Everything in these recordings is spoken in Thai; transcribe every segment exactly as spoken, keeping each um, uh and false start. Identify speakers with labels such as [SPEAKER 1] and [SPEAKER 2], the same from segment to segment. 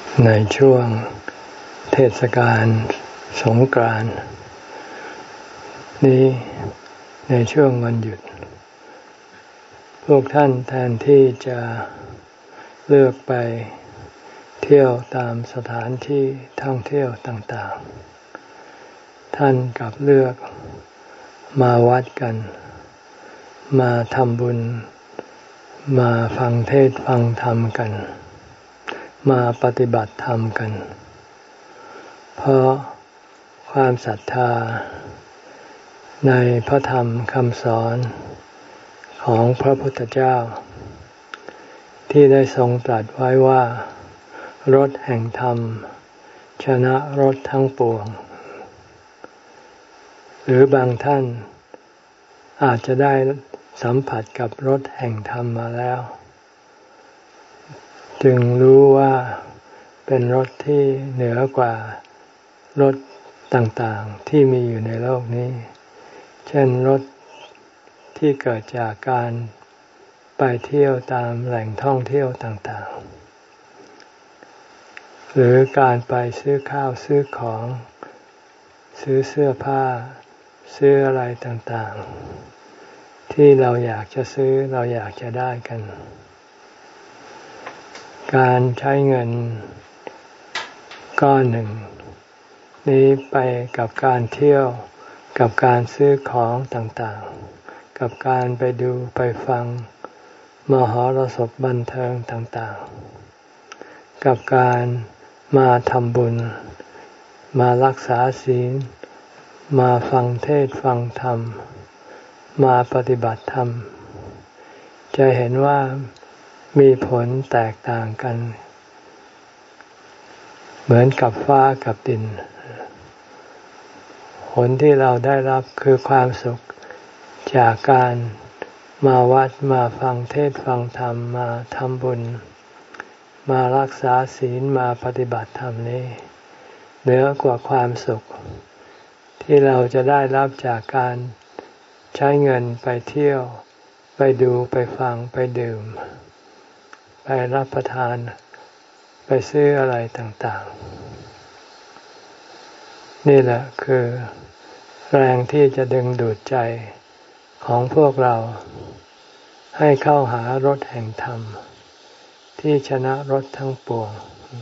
[SPEAKER 1] ในช่วงเทศกาลสงกรานต์นี้ในช่วงวันหยุดพวกท่านแทนที่จะเลือกไปเที่ยวตามสถานที่ท่องเที่ยวต่างๆท่านกลับเลือกมาวัดกันมาทำบุญมาฟังเทศน์ฟังธรรมกันมาปฏิบัติธรรมกันเพราะความศรัทธาในพระธรรมคำสอนของพระพุทธเจ้าที่ได้ทรงตรัสไว้ว่ารสแห่งธรรมชนะรสทั้งปวงหรือบางท่านอาจจะได้สัมผัสกับรสแห่งธรรมมาแล้วจึงรู้ว่าเป็นรสที่เหนือกว่ารสต่างๆที่มีอยู่ในโลกนี้เช่นรสที่เกิดจากการไปเที่ยวตามแหล่งท่องเที่ยวต่างๆหรือการไปซื้อข้าวซื้อของซื้อเสื้อผ้าซื้ออะไรต่างๆที่เราอยากจะซื้อเราอยากจะได้กันการใช้เงินก้อนหนึ่งนี้ไปกับการเที่ยวกับการซื้อของต่างๆกับการไปดูไปฟังมหรสพบันเทิงต่างๆกับการมาทำบุญมารักษาศีลมาฟังเทศน์ฟังธรรมมาปฏิบัติธรรมจะเห็นว่ามีผลแตกต่างกันเหมือนกับฟ้ากับดินผลที่เราได้รับคือความสุขจากการมาวัดมาฟังเทศน์ฟังธรรมมาทำบุญมารักษาศีลมาปฏิบัติธรรมนี้เหนือกว่าความสุขที่เราจะได้รับจากการใช้เงินไปเที่ยวไปดูไปฟังไปดื่มไปรับประทานไปซื้ออะไรต่างๆนี่แหละคือแรงที่จะดึงดูดใจของพวกเราให้เข้าหารสแห่งธรรมที่ชนะรสทั้งปวง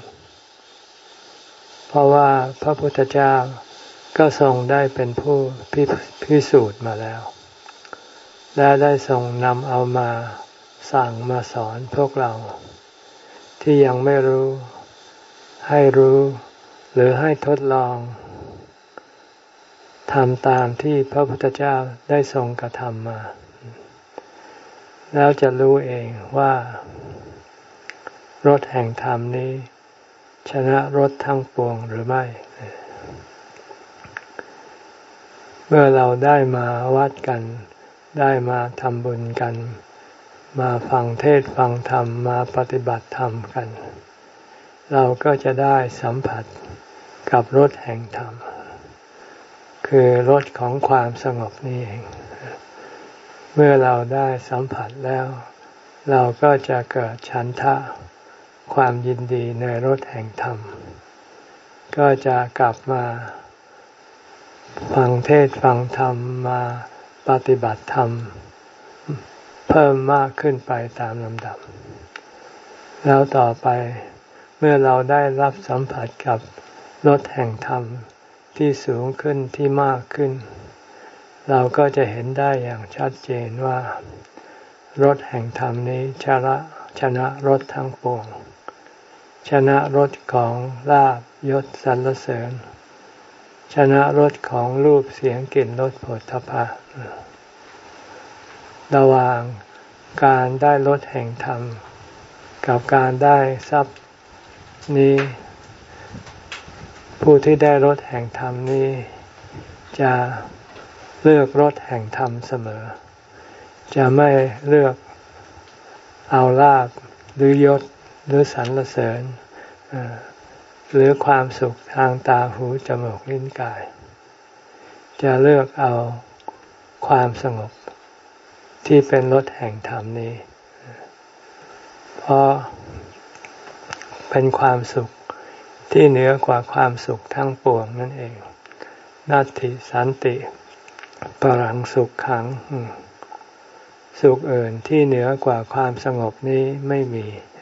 [SPEAKER 1] เพราะว่าพระพุทธเจ้าก็ทรงได้เป็นผู้พิสูจน์มาแล้วและได้ทรงนำเอามาสั่งมาสอนพวกเราที่ยังไม่รู้ให้รู้หรือให้ทดลองทำตามที่พระพุทธเจ้าได้ทรงกระทำมาแล้วจะรู้เองว่ารสแห่งธรรมนี้ชนะรสทั้งปวงหรือไม่เมื่อเราได้มาวัดกันได้มาทำบุญกันมาฟังเทศน์ฟังธรรมมาปฏิบัติธรรมกันเราก็จะได้สัมผัสกับรสแห่งธรรมคือรสของความสงบนี่เองเมื่อเราได้สัมผัสแล้วเราก็จะเกิดฉันทะความยินดีในรสแห่งธรรมก็จะกลับมาฟังเทศน์ฟังธรรมมาปฏิบัติธรรมเพิ่มมากขึ้นไปตามลำดับแล้วต่อไปเมื่อเราได้รับสัมผัสกับรสแห่งธรรมที่สูงขึ้นที่มากขึ้นเราก็จะเห็นได้อย่างชัดเจนว่ารสแห่งธรรมนี้ชนะชนะรสทั้งปวงชนะรสของลาภยศสรรเสริญชนะรสของรูปเสียงกลิ่นรสโผฏฐัพพะระหว่างการได้รสแห่งธรรมกับการได้ทรัพย์นี้ผู้ที่ได้รสแห่งธรรมนี้จะเลือกรสแห่งธรรมเสมอจะไม่เลือกเอาลาภหรือยศหรือสรรเสริญหรือความสุขทางตาหูจมูกลิ้นกายจะเลือกเอาความสงบที่เป็นรสแห่งธรรมนี้เพราะเป็นความสุข เที่เหนือกว่าความสุขทั้งปวงนั่นเองนัตถิสันติปรังสุขขังสุขอื่นที่เหนือกว่าความสงบนี้ไม่มี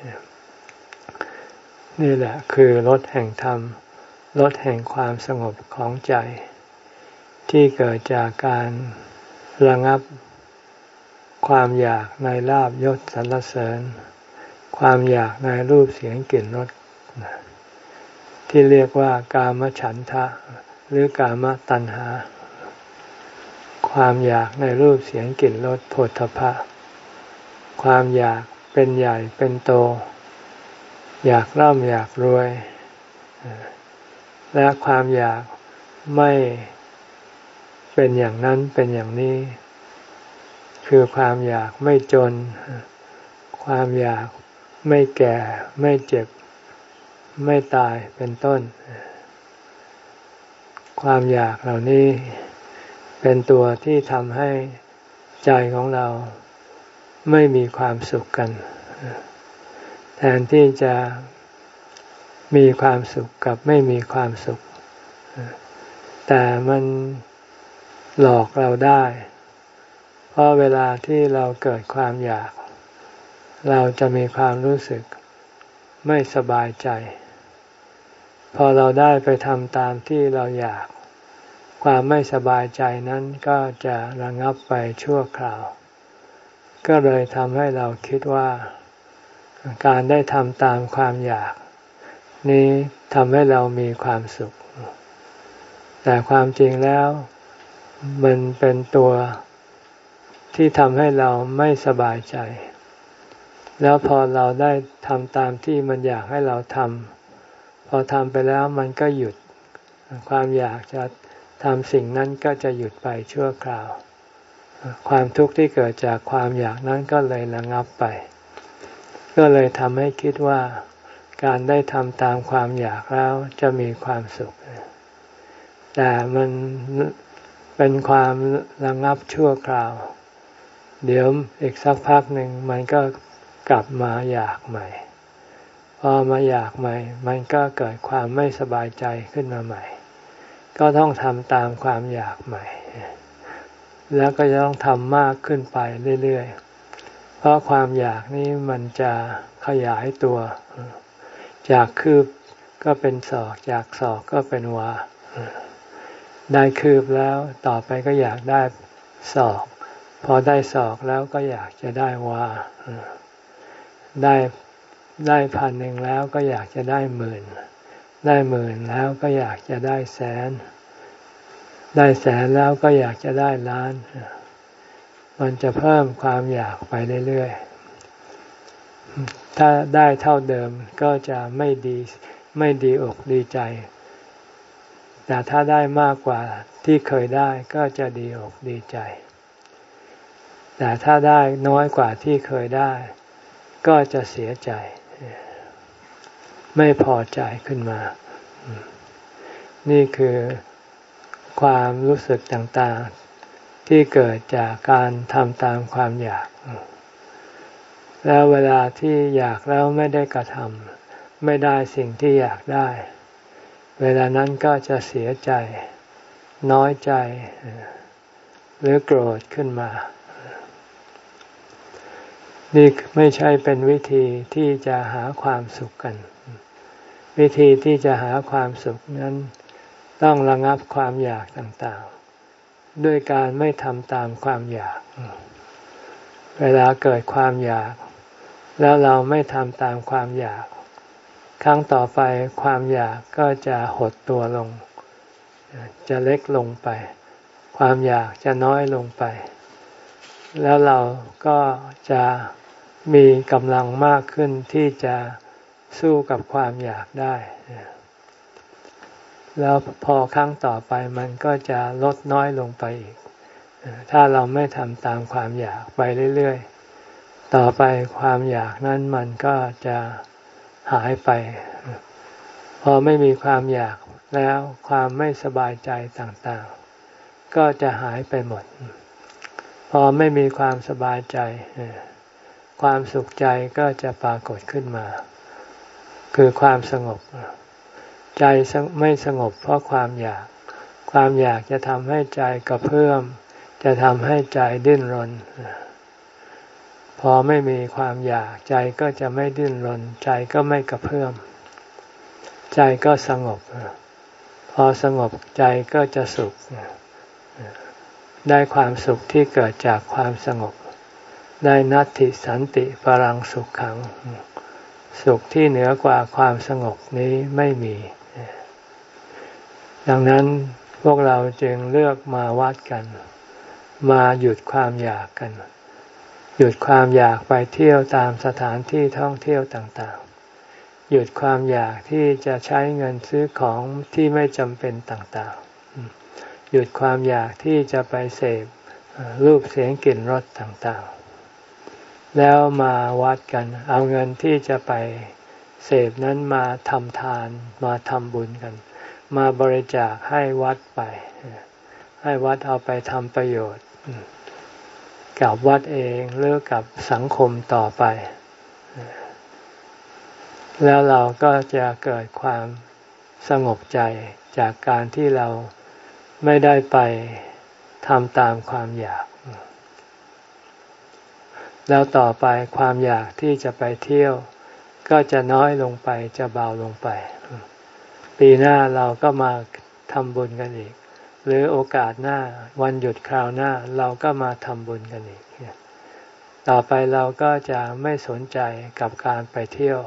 [SPEAKER 1] นี่แหละคือรสแห่งธรรมรสแห่งความสงบของใจที่เกิดจากการระงับความอยากในลาภยศสรรเสริญความอยากในรูปเสียงกลิ่นรสที่เรียกว่ากามฉันทะหรือกามตัณหาความอยากในรูปเสียงกลิ่นรสโผฏฐัพพะความอยากเป็นใหญ่เป็นโตอยากร่ำอยากรวยและความอยากไม่เป็นอย่างนั้นเป็นอย่างนี้คือความอยากไม่จนความอยากไม่แก่ไม่เจ็บไม่ตายเป็นต้นความอยากเหล่านี้เป็นตัวที่ทำให้ใจของเราไม่มีความสุขกันแทนที่จะมีความสุขกับไม่มีความสุขแต่มันหลอกเราได้เพราะเวลาที่เราเกิดความอยากเราจะมีความรู้สึกไม่สบายใจพอเราได้ไปทำตามที่เราอยากความไม่สบายใจนั้นก็จะระงับไปชั่วคราวก็เลยทำให้เราคิดว่าการได้ทำตามความอยากนี้ทำให้เรามีความสุขแต่ความจริงแล้วมันเป็นตัวที่ทำให้เราไม่สบายใจแล้วพอเราได้ทำตามที่มันอยากให้เราทำพอทำไปแล้วมันก็หยุดความอยากจะทำสิ่งนั้นก็จะหยุดไปชั่วคราวความทุกข์ที่เกิดจากความอยากนั้นก็เลยระงับไปก็เลยทำให้คิดว่าการได้ทำตามความอยากแล้วจะมีความสุขแต่มันเป็นความระงับชั่วคราวเดี๋ยวอีกสักพักหนึ่งมันก็กลับมาอยากใหม่พอมาอยากใหม่มันก็เกิดความไม่สบายใจขึ้นมาใหม่ก็ต้องทำตามความอยากใหม่แล้วก็จะต้องทำมากขึ้นไปเรื่อยๆเพราะความอยากนี้มันจะขยายตัวจากคืบก็เป็นศอกจากศอกก็เป็นวาได้คืบแล้วต่อไปก็อยากได้ศอกพอได้ศอกแล้วก็อยากจะได้วาได้ได้พันหนึ่งแล้วก็อยากจะได้หมื่นได้หมื่นแล้วก็อยากจะได้แสนได้แสนแล้วก็อยากจะได้ล้านมันจะเพิ่มความอยากไปเรื่อยๆถ้าได้เท่าเดิมก็จะไม่ดีไม่ดีอกดีใจแต่ถ้าได้มากกว่าที่เคยได้ก็จะดีอกดีใจแต่ถ้าได้น้อยกว่าที่เคยได้ก็จะเสียใจไม่พอใจขึ้นมานี่คือความรู้สึกต่างๆที่เกิดจากการทำตามความอยากแล้วเวลาที่อยากแล้วไม่ได้กระทำไม่ได้สิ่งที่อยากได้เวลานั้นก็จะเสียใจน้อยใจหรือโกรธขึ้นมานี่ไม่ใช่เป็นวิธีที่จะหาความสุขกันวิธีที่จะหาความสุขนั้นต้องระงับความอยากต่างๆด้วยการไม่ทำตามความอยากเวลาเกิดความอยากแล้วเราไม่ทำตามความอยากครั้งต่อไปความอยากก็จะหดตัวลงจะเล็กลงไปความอยากจะน้อยลงไปแล้วเราก็จะมีกำลังมากขึ้นที่จะสู้กับความอยากได้แล้วพอครั้งต่อไปมันก็จะลดน้อยลงไปอีกถ้าเราไม่ทำตามความอยากไปเรื่อยๆต่อไปความอยากนั้นมันก็จะหายไปพอไม่มีความอยากแล้วความไม่สบายใจต่างๆก็จะหายไปหมดพอไม่มีความสบายใจความสุขใจก็จะปรากฏขึ้นมาคือความสงบใจไม่สงบเพราะความอยากความอยากจะทำให้ใจกระเพื่อมจะทำให้ใจดิ้นรนพอไม่มีความอยากใจก็จะไม่ดิ้นรนใจก็ไม่กระเพื่อมใจก็สงบพอสงบใจก็จะสุขได้ความสุขที่เกิดจากความสงบได้นัตติสันติปรังสุขขังสุขที่เหนือกว่าความสงบนี้ไม่มีดังนั้นพวกเราจึงเลือกมาวัดกันมาหยุดความอยากกันหยุดความอยากไปเที่ยวตามสถานที่ท่องเที่ยวต่างๆหยุดความอยากที่จะใช้เงินซื้อของที่ไม่จำเป็นต่างๆหยุดความอยากที่จะไปเสพรูปเสียงกลิ่นรสต่างๆแล้วมาวัดกันเอาเงินที่จะไปเสพนั้นมาทำทานมาทำบุญกันมาบริจาคให้วัดไปให้วัดเอาไปทำประโยชน์กับวัดเองหรือกับสังคมต่อไปแล้วเราก็จะเกิดความสงบใจจากการที่เราไม่ได้ไปทำตามความอยากแล้วต่อไปความอยากที่จะไปเที่ยวก็จะน้อยลงไปจะเบาลงไปปีหน้าเราก็มาทำบุญกันอีกหรือโอกาสหน้าวันหยุดคราวหน้าเราก็มาทำบุญกันอีกต่อไปเราก็จะไม่สนใจกับการไปเที่ยว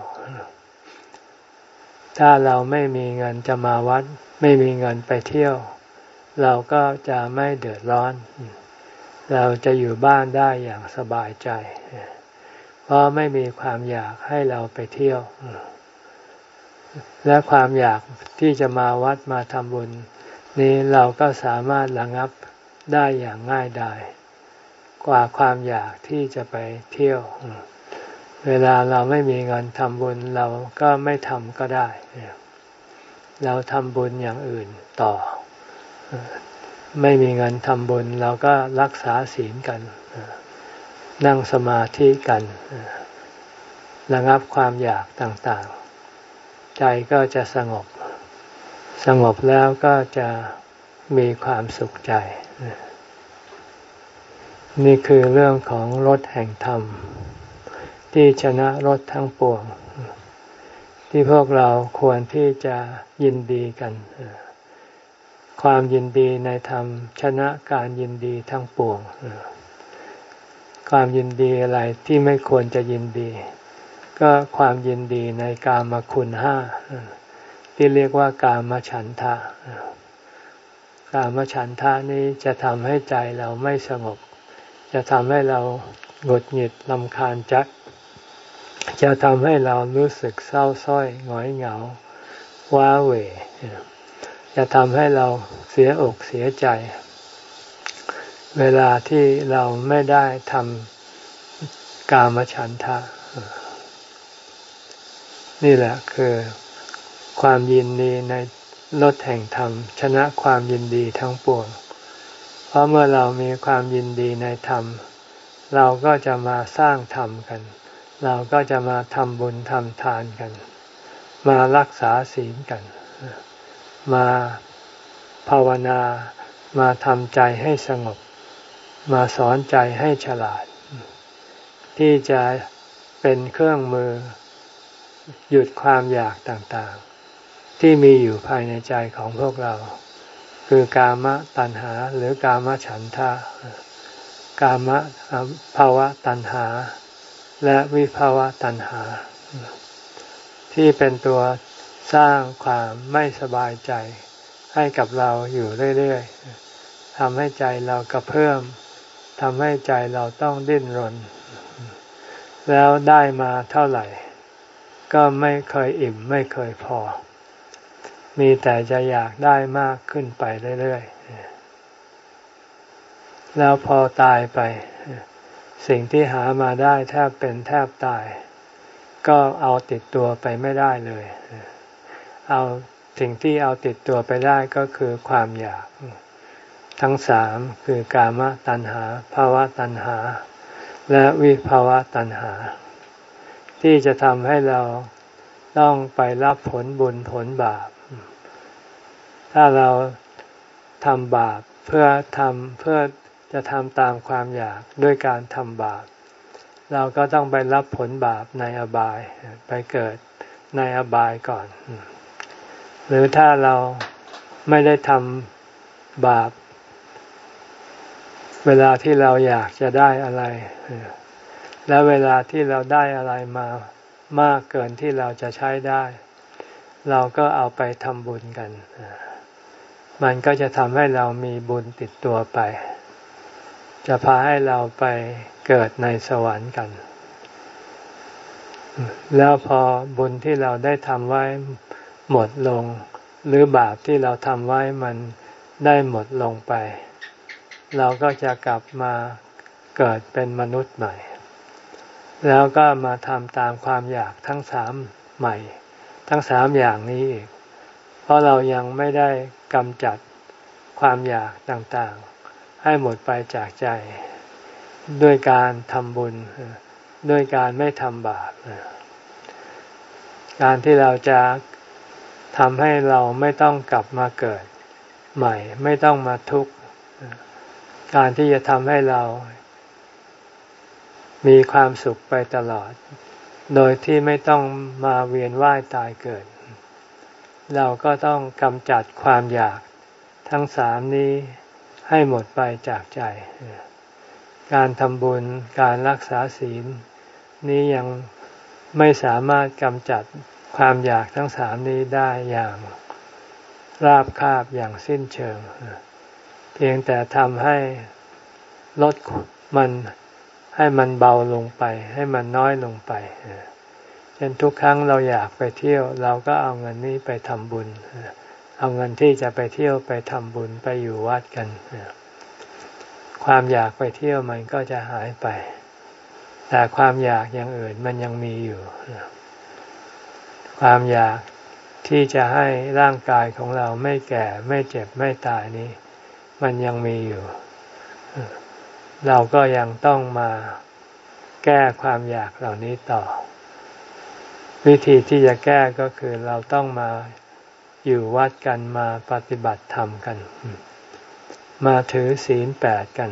[SPEAKER 1] ถ้าเราไม่มีเงินจะมาวัดไม่มีเงินไปเที่ยวเราก็จะไม่เดือดร้อนเราจะอยู่บ้านได้อย่างสบายใจเพราะไม่มีความอยากให้เราไปเที่ยวและความอยากที่จะมาวัดมาทำบุญนี้เราก็สามารถระงับได้อย่างง่ายดายกว่าความอยากที่จะไปเที่ยวเวลาเราไม่มีเงินทำบุญเราก็ไม่ทำก็ได้เราทำบุญอย่างอื่นต่อไม่มีเงินทำบุญเราก็รักษาศีลกันนั่งสมาธิกันระงับความอยากต่างๆใจก็จะสงบสงบแล้วก็จะมีความสุขใจนี่คือเรื่องของรสแห่งธรรมที่ชนะรสทั้งปวงที่พวกเราควรที่จะยินดีกันความยินดีในธรรมชนะการยินดีทั้งปวงความยินดีอะไรที่ไม่ควรจะยินดีก็ความยินดีในกามคุณห้าที่เรียกว่ากามฉันทะกามฉันทะนี้จะทำให้ใจเราไม่สงบจะทำให้เราหงุดหงิดรำคาญใจจะทำให้เรารู้สึกเศร้าส้อยหงอยเหงาว้าเหวจะทำให้เราเสียอกเสียใจเวลาที่เราไม่ได้ทำกามฉันทะนี่แหละคือความยินดีในรสแห่งธรรมชนะความยินดีทั้งปวงเพราะเมื่อเรามีความยินดีในธรรมเราก็จะมาสร้างธรรมกันเราก็จะมาทำบุญทำทานกันมารักษาศีลกันมาภาวนามาทำใจให้สงบมาสอนใจให้ฉลาดที่จะเป็นเครื่องมือหยุดความอยากต่างๆที่มีอยู่ภายในใจของพวกเราคือกามตัณหาหรือกามฉันทะกามภาวะตัณหาและวิภาวะตัณหาที่เป็นตัวสร้างความไม่สบายใจให้กับเราอยู่เรื่อยๆทำให้ใจเรากระเพื่อมทำให้ใจเราต้องดิ้นรนแล้วได้มาเท่าไหร่ก็ไม่เคยอิ่มไม่เคยพอมีแต่จะอยากได้มากขึ้นไปเรื่อยๆแล้วพอตายไปสิ่งที่หามาได้แทบเป็นแทบตายก็เอาติดตัวไปไม่ได้เลยเอาสิ่งที่เอาติดตัวไปได้ก็คือความอยากทั้งสามคือกามตัณหาภาวะตัณหาและวิภาวะตัณหาที่จะทำให้เราต้องไปรับผลบุญผลบาปถ้าเราทำบาปเพื่อทำเพื่อจะทำตามความอยากด้วยการทำบาปเราก็ต้องไปรับผลบาปในอบายไปเกิดในอบายก่อนหรือถ้าเราไม่ได้ทำบาปเวลาที่เราอยากจะได้อะไรแล้วเวลาที่เราได้อะไรมามากเกินที่เราจะใช้ได้เราก็เอาไปทำบุญกันมันก็จะทำให้เรามีบุญติดตัวไปจะพาให้เราไปเกิดในสวรรค์กันแล้วพอบุญที่เราได้ทำไว้หมดลงหรือบาปที่เราทำไว้มันได้หมดลงไปเราก็จะกลับมาเกิดเป็นมนุษย์ใหม่แล้วก็มาทำตามความอยากทั้งสามใหม่ทั้งสามอย่างนี้อีกเพราะเรายังไม่ได้กำจัดความอยากต่างๆให้หมดไปจากใจด้วยการทำบุญด้วยการไม่ทำบาปการที่เราจะทำให้เราไม่ต้องกลับมาเกิดใหม่ไม่ต้องมาทุกข์การที่จะทำให้เรามีความสุขไปตลอดโดยที่ไม่ต้องมาเวียนว่ายตายเกิดเราก็ต้องกำจัดความอยากทั้งสามนี้ให้หมดไปจากใจการทำบุญการรักษาศีลนี้ยังไม่สามารถกำจัดความอยากทั้งสามนี้ได้อย่างราบคาบอย่างสิ้นเชิงเพียงแต่ทำให้ลดมันให้มันเบาลงไปให้มันน้อยลงไปเช่นทุกครั้งเราอยากไปเที่ยวเราก็เอาเงินนี้ไปทำบุญเอาเงินที่จะไปเที่ยวไปทำบุญไปอยู่วัดกันความอยากไปเที่ยวมันก็จะหายไปแต่ความอยากอย่างอื่นมันยังมีอยู่ความอยากที่จะให้ร่างกายของเราไม่แก่ไม่เจ็บไม่ตายนี้มันยังมีอยู่เราก็ยังต้องมาแก้ความอยากเหล่านี้ต่อวิธีที่จะแก้ก็คือเราต้องมาอยู่วัดกันมาปฏิบัติธรรมกันมาถือศีลแปดกัน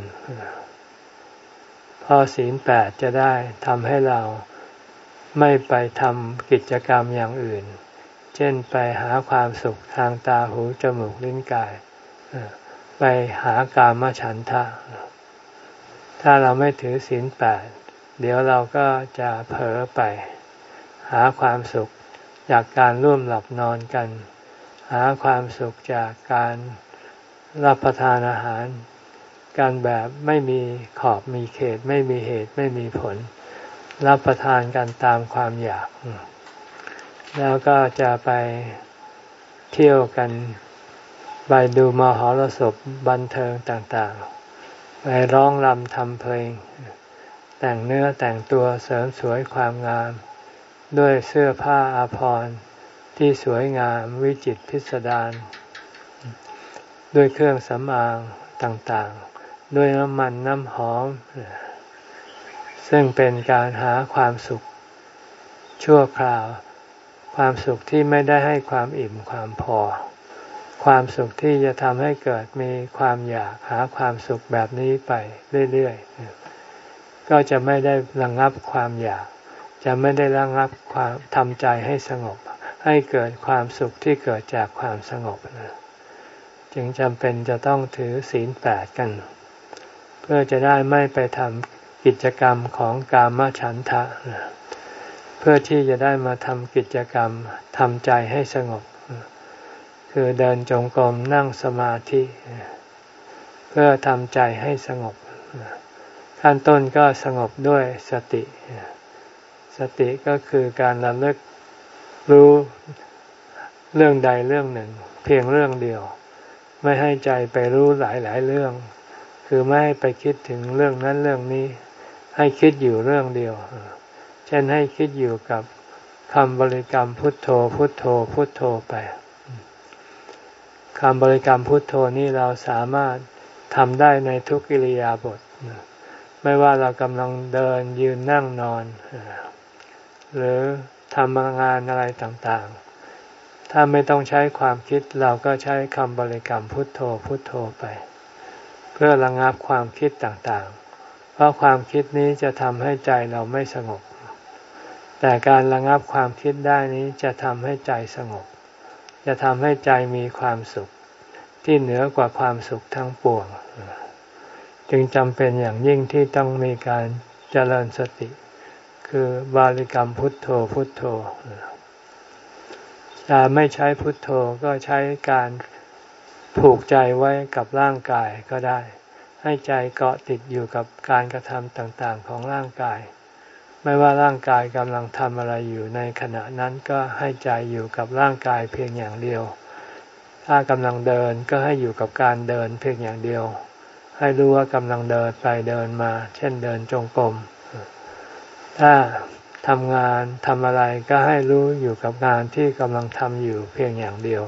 [SPEAKER 1] พอศีลแปดจะได้ทำให้เราไม่ไปทำกิจกรรมอย่างอื่นเช่นไปหาความสุขทางตาหูจมูกลิ้นกายไปหากามฉันทะถ้าเราไม่ถือศีลแปดเดี๋ยวเราก็จะเผลอไปหาความสุขจากการร่วมหลับนอนกันหาความสุขจากการรับประทานอาหารกันแบบไม่มีขอบมีเขตไม่มีเหตุไม่มีผลรับประทานกันตามความอยากแล้วก็จะไปเที่ยวกันไปดูมหรสพบันเทิงต่างๆไปร้องรำทำเพลงแต่งเนื้อแต่งตัวเสริมสวยความงามด้วยเสื้อผ้าอาภรณ์ที่สวยงามวิจิตรพิสดารด้วยเครื่องสำอางต่างๆด้วยน้ำมันน้ำหอมซึ่งเป็นการหาความสุขชั่วคราวความสุขที่ไม่ได้ให้ความอิ่มความพอความสุขที่จะทำให้เกิดมีความอยากหาความสุขแบบนี้ไปเรื่อยๆก็จะไม่ได้ระงับความอยากจะไม่ได้ระงับความทำใจให้สงบให้เกิดความสุขที่เกิดจากความสงบจึงจำเป็นจะต้องถือศีลแปดกันเพื่อจะได้ไม่ไปทำกิจกรรมของกามฉันทะเพื่อที่จะได้มาทำกิจกรรมทำใจให้สงบคือเดินจงกรมนั่งสมาธิเพื่อทำใจให้สงบขั้นต้นก็สงบด้วยสติสติก็คือการระลึกรู้เรื่องใดเรื่องหนึ่งเพียงเรื่องเดียวไม่ให้ใจไปรู้หลายๆเรื่องคือไม่ให้ไปคิดถึงเรื่องนั้นเรื่องนี้ให้คิดอยู่เรื่องเดียวเช่นให้คิดอยู่กับคำบริกรรมพุทโธพุทโธพุทโธไปคำบริกรรมพุทโธนี้เราสามารถทำได้ในทุกอิริยาบถไม่ว่าเรากำลังเดินยืนนั่งนอนหรือทำงานอะไรต่างๆถ้าไม่ต้องใช้ความคิดเราก็ใช้คำบริกรรมพุทโธพุทโธไปเพื่อระงับความคิดต่างๆเพราะความคิดนี้จะทำให้ใจเราไม่สงบแต่การระงับความคิดได้นี้จะทำให้ใจสงบจะทำให้ใจมีความสุขที่เหนือกว่าความสุขทั้งปวงจึงจำเป็นอย่างยิ่งที่ต้องมีการเจริญสติคือบริกรรมพุทโธพุทโธถ้าไม่ใช้พุทโธก็ใช้การผูกใจไว้กับร่างกายก็ได้ให้ใจเกาะติดอยู่กับการกระทำต่างๆของร่างกายไม่ว่าร่างกายกำลังทำอะไรอยู่ในขณะนั้นก็ให้ใจอยู่กับร่างกายเพียงอย่างเดียวถ้ากำลังเดินก็ให้อยู่กับการเดินเพียงอย่างเดียวให้รู้ว่ากำลังเดินไปเดินมาเช่นเดินจงกรมถ้าทำงานทำอะไรก็ให้รู้อยู่กับงานที่กำลังทำอยู่เพียงอย่างเดียว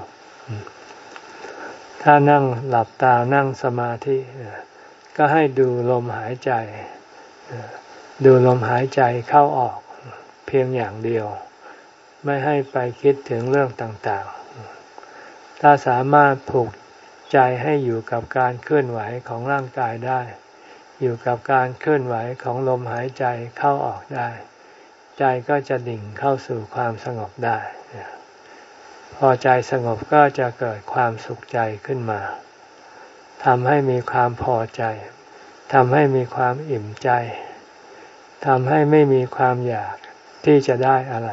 [SPEAKER 1] ถ้านั่งหลับตานั่งสมาธิก็ให้ดูลมหายใจดูลมหายใจเข้าออกเพียงอย่างเดียวไม่ให้ไปคิดถึงเรื่องต่างๆถ้าสามารถผูกใจให้อยู่กับการเคลื่อนไหวของร่างกายได้อยู่กับการเคลื่อนไหวของลมหายใจเข้าออกได้ใจก็จะดิ่งเข้าสู่ความสงบได้พอใจสงบก็จะเกิดความสุขใจขึ้นมาทำให้มีความพอใจทำให้มีความอิ่มใจทำให้ไม่มีความอยากที่จะได้อะไร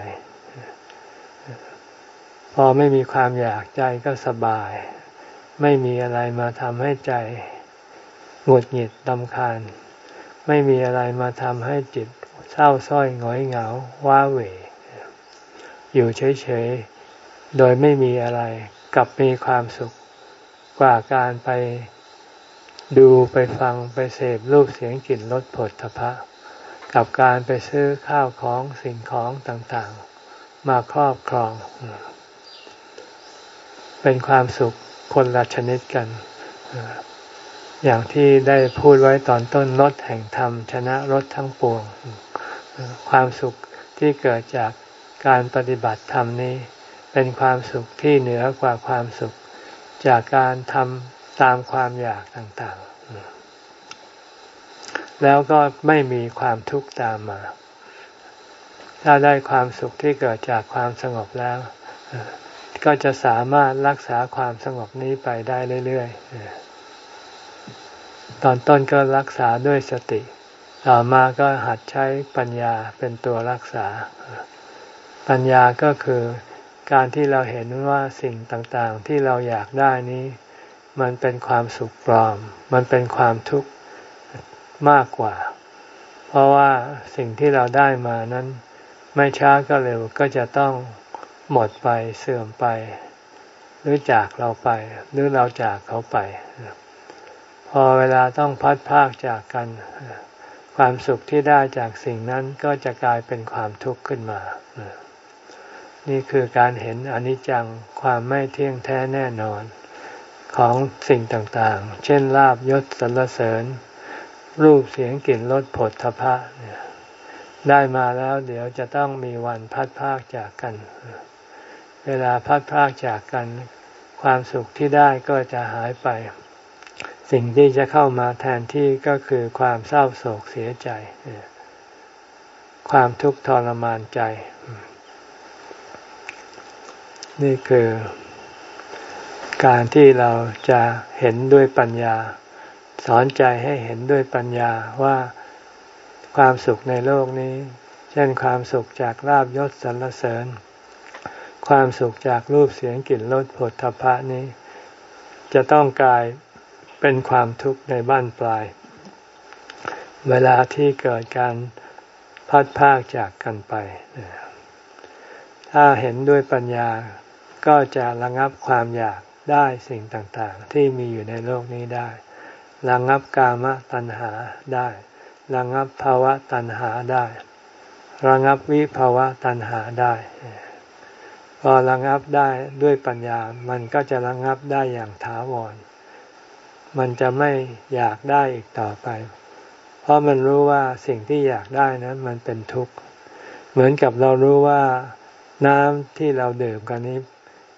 [SPEAKER 1] พอไม่มีความอยากใจก็สบายไม่มีอะไรมาทำให้ใจหงุดหงิดรำคาญไม่มีอะไรมาทำให้จิตเศร้าส้อยหงอยเหงาว้าเหวอยู่เฉยๆโดยไม่มีอะไรกลับมีความสุขกว่าการไปดูไปฟังไปเสพรูปเสียงกลิ่นรสผลทพะกับการไปซื้อข้าวของสิ่งของต่างๆมาครอบครองเป็นความสุขคนละชนิดกันอย่างที่ได้พูดไว้ตอนต้นรสแห่งธรรมชนะรสทั้งปวงความสุขที่เกิดจากการปฏิบัติธรรมนี้เป็นความสุขที่เหนือกว่าความสุขจากการทำตามความอยากต่างๆแล้วก็ไม่มีความทุกข์ตามมาถ้าได้ความสุขที่เกิดจากความสงบแล้วก็จะสามารถรักษาความสงบนี้ไปได้เรื่อยๆตอนต้นก็รักษาด้วยสติต่อมาก็หัดใช้ปัญญาเป็นตัวรักษาปัญญาก็คือการที่เราเห็นว่าสิ่งต่างๆที่เราอยากได้นี้มันเป็นความสุขปลอมมันเป็นความทุกข์มากกว่าเพราะว่าสิ่งที่เราได้มานั้นไม่ช้าก็เร็วก็จะต้องหมดไปเสื่อมไปหรือจากเราไปหรือเราจากเขาไปพอเวลาต้องพัดพรากจากกันความสุขที่ได้จากสิ่งนั้นก็จะกลายเป็นความทุกข์ขึ้นมานี่คือการเห็นอนิจจังความไม่เที่ยงแท้แน่นอนของสิ่งต่างๆเช่นลาภยศสรรเสริญรูปเสียงกลิ่นรสผลทพะได้มาแล้วเดี๋ยวจะต้องมีวันพัดพรากจากกันเวลาพัดพรากจากกันความสุขที่ได้ก็จะหายไปสิ่งที่จะเข้ามาแทนที่ก็คือความเศร้าโศกเสียใจความทุกข์ทรมานใจนี่คือการที่เราจะเห็นด้วยปัญญาสอนใจให้เห็นด้วยปัญญาว่าความสุขในโลกนี้เช่นความสุขจากลาภยศสรรเสริญความสุขจากรูปเสียงกลิ่นรสโผฏฐัพพะนี้จะต้องกลายเป็นความทุกข์ในบั้นปลายเวลาที่เกิดการพัดพรากจากกันไปถ้าเห็นด้วยปัญญาก็จะระงับความอยากได้สิ่งต่างๆที่มีอยู่ในโลกนี้ได้ระงับกามตัณหาได้ระงับภาวะตัณหาได้ระงับวิภาวะตัณหาได้พอระงับได้ด้วยปัญญามันก็จะระงับได้อย่างถาวรมันจะไม่อยากได้อีกต่อไปเพราะมันรู้ว่าสิ่งที่อยากได้นั้นมันเป็นทุกข์เหมือนกับเรารู้ว่าน้ำที่เราดื่มกันนี้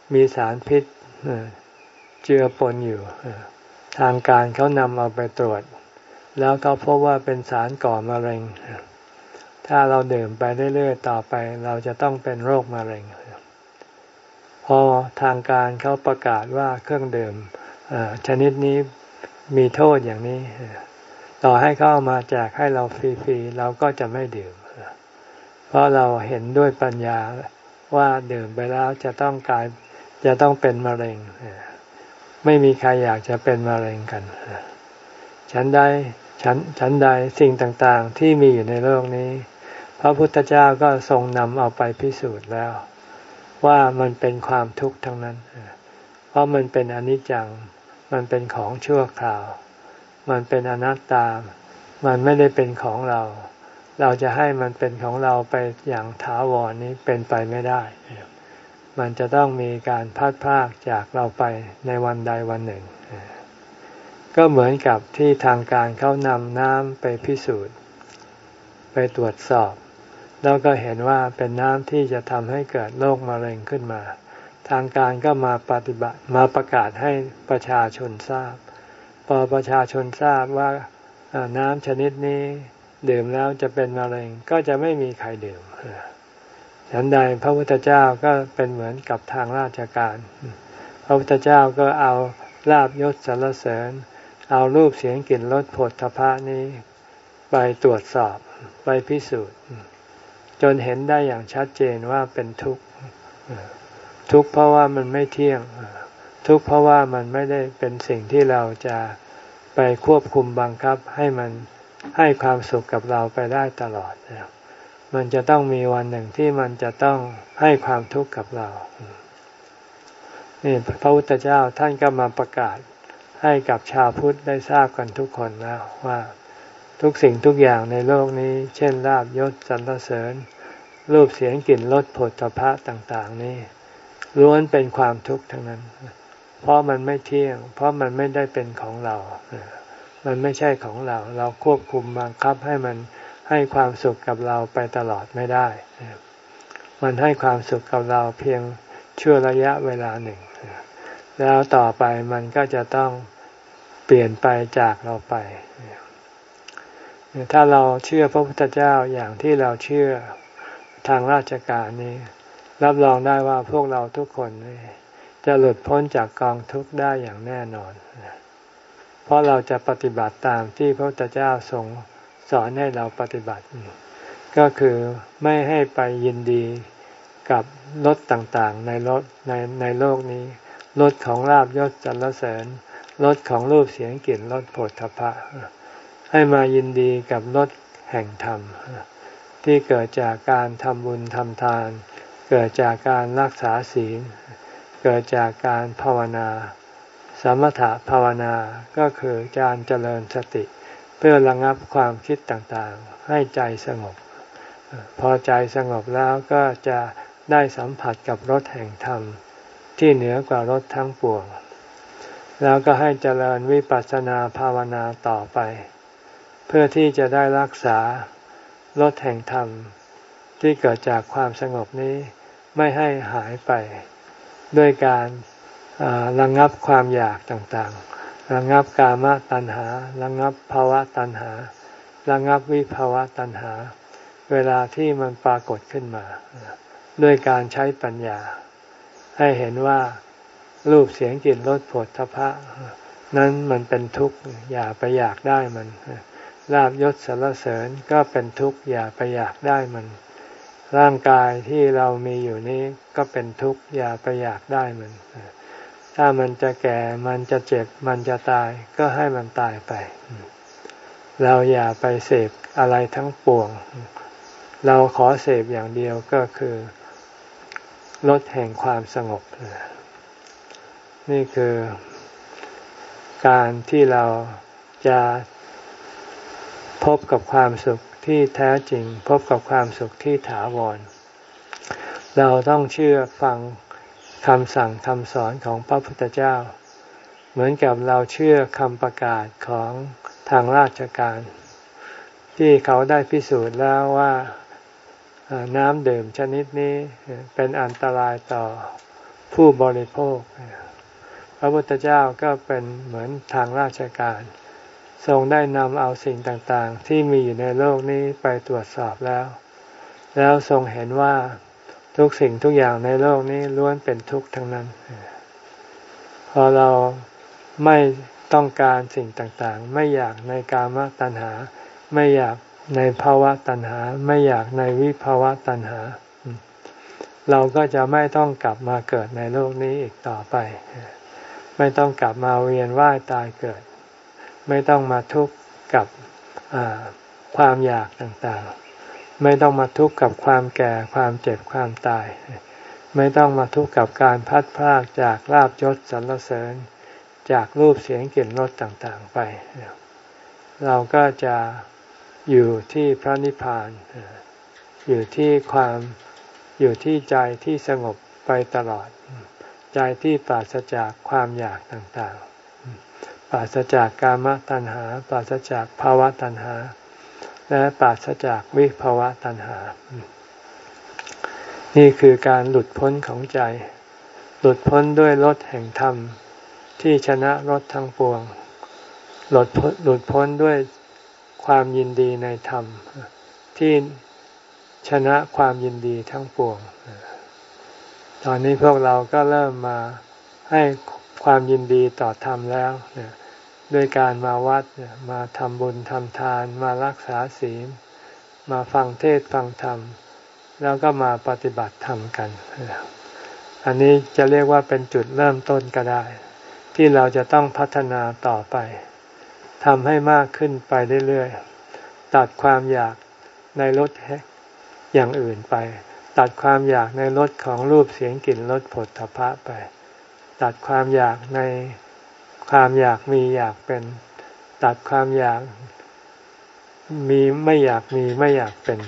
[SPEAKER 1] มีสารพิษเจือปนอยู่ทางการเขานำเอาไปตรวจแล้วเขาพบว่าเป็นสารก่อมะเร็งถ้าเราดื่มไปเรื่อยๆต่อไปเราจะต้องเป็นโรคมะเร็งพอทางการเขาประกาศว่าเครื่องดื่มชนิดนี้มีโทษอย่างนี้ต่อให้เขาเอามาแจกให้เราฟรีๆเราก็จะไม่ดื่มเพราะเราเห็นด้วยปัญญาว่าดื่มไปแล้วจะต้องกลายจะต้องเป็นมะเร็งไม่มีใครอยากจะเป็นมะเร็งกันฉันใดฉันฉันใดสิ่งต่างๆที่มีอยู่ในโลกนี้พระพุทธเจ้าก็ทรงนำเอาไปพิสูจน์แล้วว่ามันเป็นความทุกข์ทั้งนั้นเพราะมันเป็นอนิจจังมันเป็นของชั่วคราวมันเป็นอนัตตามันไม่ได้เป็นของเราเราจะให้มันเป็นของเราไปอย่างถาวรนี้เป็นไปไม่ได้มันจะต้องมีการพัดพรากจากเราไปในวันใดวันหนึ่งก็เหมือนกับที่ทางการเขานำน้ำไปพิสูจน์ไปตรวจสอบแล้วก็เห็นว่าเป็นน้ำที่จะทำให้เกิดโรคมะเร็งขึ้นมาทางการก็มาปฏิบัติมาประกาศให้ประชาชนทราบพอประชาชนทราบว่าน้ำชนิดนี้ดื่มแล้วจะเป็นมะเร็งก็จะไม่มีใครดื่มฉันใดพระพุทธเจ้าก็เป็นเหมือนกับทางราชการพระพุทธเจ้าก็เอาลาภยศสรรเสริญเอารูปเสียงกลิ่นรสโผฏฐัพพะนี้ไปตรวจสอบไปพิสูจน์จนเห็นได้อย่างชัดเจนว่าเป็นทุกข์ทุกข์เพราะว่ามันไม่เที่ยงทุกข์เพราะว่ามันไม่ได้เป็นสิ่งที่เราจะไปควบคุมบังคับให้มันให้ความสุขกับเราไปได้ตลอดมันจะต้องมีวันหนึ่งที่มันจะต้องให้ความทุกข์กับเรานี่พระพุทธเจ้าท่านก็มาประกาศให้กับชาวพุทธได้ทราบกันทุกคนแล้วว่าทุกสิ่งทุกอย่างในโลกนี้เช่นลาภยศสรรเสริญรูปเสียงกลิ่นรสโผฏฐัพพะต่างๆนี้ล้วนเป็นความทุกข์ทั้งนั้นเพราะมันไม่เที่ยงเพราะมันไม่ได้เป็นของเรามันไม่ใช่ของเราเราควบคุมบังคับให้มันให้ความสุขกับเราไปตลอดไม่ได้มันให้ความสุขกับเราเพียงชั่วระยะเวลาหนึ่งแล้วต่อไปมันก็จะต้องเปลี่ยนไปจากเราไปถ้าเราเชื่อพระพุทธเจ้าอย่างที่เราเชื่อทางราชการนี้รับรองได้ว่าพวกเราทุกคนจะหลุดพ้นจากกองทุกข์ได้อย่างแน่นอนเพราะเราจะปฏิบัติตามที่พระพุทธเจ้าทรงสอนให้เราปฏิบัติก็คือไม่ให้ไปยินดีกับรสต่างๆในรสในในโลกนี้รสของลาภยศสรรเสริญรสของรูปเสียงกลิ่นรสโผฏฐัพพะให้มายินดีกับรสแห่งธรรมที่เกิดจากการทำบุญทำทานเกิดจากการรักษาศีลเกิดจากการภาวนาสมถะภาวนาก็คือการเจริญสติเพื่อระงับความคิดต่างๆให้ใจสงบพอใจสงบแล้วก็จะได้สัมผัสกับรสแห่งธรรมที่เหนือกว่ารสทั้งปวงแล้วก็ให้เจริญวิปัสสนาภาวนาต่อไปเพื่อที่จะได้รักษารสแห่งธรรมที่เกิดจากความสงบนี้ไม่ให้หายไปด้วยการระงับความอยากต่างๆระงับกามตัณหาระงับภวตัณหาระงับวิภวตัณหาเวลาที่มันปรากฏขึ้นมาด้วยการใช้ปัญญาให้เห็นว่ารูปเสียงกลิ่นรสโผฏฐัพพะนั้นมันเป็นทุกข์อย่าไปอยากได้มันลาภยศสรรเสริญก็เป็นทุกข์อย่าไปอยากได้มันร่างกายที่เรามีอยู่นี้ก็เป็นทุกข์อย่าไปอยากได้มันถ้ามันจะแก่มันจะเจ็บมันจะตายก็ให้มันตายไปเราอย่าไปเสพอะไรทั้งปวงเราขอเสพอย่างเดียวก็คือรสแห่งความสงบนี่คือการที่เราจะพบกับความสุขที่แท้จริงพบกับความสุขที่ถาวรเราต้องเชื่อฟังคำสั่งคำสอนของพระพุทธเจ้าเหมือนกับเราเชื่อคำประกาศของทางราชการที่เขาได้พิสูจน์แล้วว่าน้ำดื่มชนิดนี้เป็นอันตรายต่อผู้บริโภคพระพุทธเจ้าก็เป็นเหมือนทางราชการทรงได้นำเอาสิ่งต่างๆที่มีอยู่ในโลกนี้ไปตรวจสอบแล้วแล้วทรงเห็นว่าทุกสิ่งทุกอย่างในโลกนี้ล้วนเป็นทุกข์ทั้งนั้นพอเราไม่ต้องการสิ่งต่างๆไม่อยากในกามตัณหาไม่อยากในภาวะตัณหาไม่อยากในวิภาวะตัณหาเราก็จะไม่ต้องกลับมาเกิดในโลกนี้อีกต่อไปไม่ต้องกลับมาเวียนว่ายตายเกิดไม่ต้องมาทุกข์กับความอยากต่างๆไม่ต้องมาทุกข์กับความแก่ความเจ็บความตายไม่ต้องมาทุกข์กับการพัดพรากจากลาภยศสรรเสริญจากรูปเสียงกลิ่นรสต่างๆไปเราก็จะอยู่ที่พระนิพพานอยู่ที่ความอยู่ที่ใจที่สงบไปตลอดใจที่ปราศจากความอยากต่างๆปราศจากกามตัณหาปราศจากภาวะตัณหาและปราศจากวิภาวะตัณหานี่คือการหลุดพ้นของใจหลุดพ้นด้วยรสแห่งธรรมที่ชนะรสทั้งปวงหลุดพ้นหลุดพ้นด้วยความยินดีในธรรมที่ชนะความยินดีทั้งปวงตอนนี้พวกเราก็เริ่มมาให้ความยินดีต่อธรรมแล้วด้วยการมาวัดมาทำบุญทำทานมารักษาศีลมาฟังเทศน์ฟังธรรมแล้วก็มาปฏิบัติธรรมกันอันนี้จะเรียกว่าเป็นจุดเริ่มต้นก็ได้ที่เราจะต้องพัฒนาต่อไปทำให้มากขึ้นไปเรื่อยๆตัดความอยากในรสอย่างอื่นไปตัดความอยากในรสของรูปเสียงกลิ่นรสผลทพะไปตัดความอยากในความอยากมีอยากเป็นตัดความอยากมีไม่อยากมีไม่อยากเป็น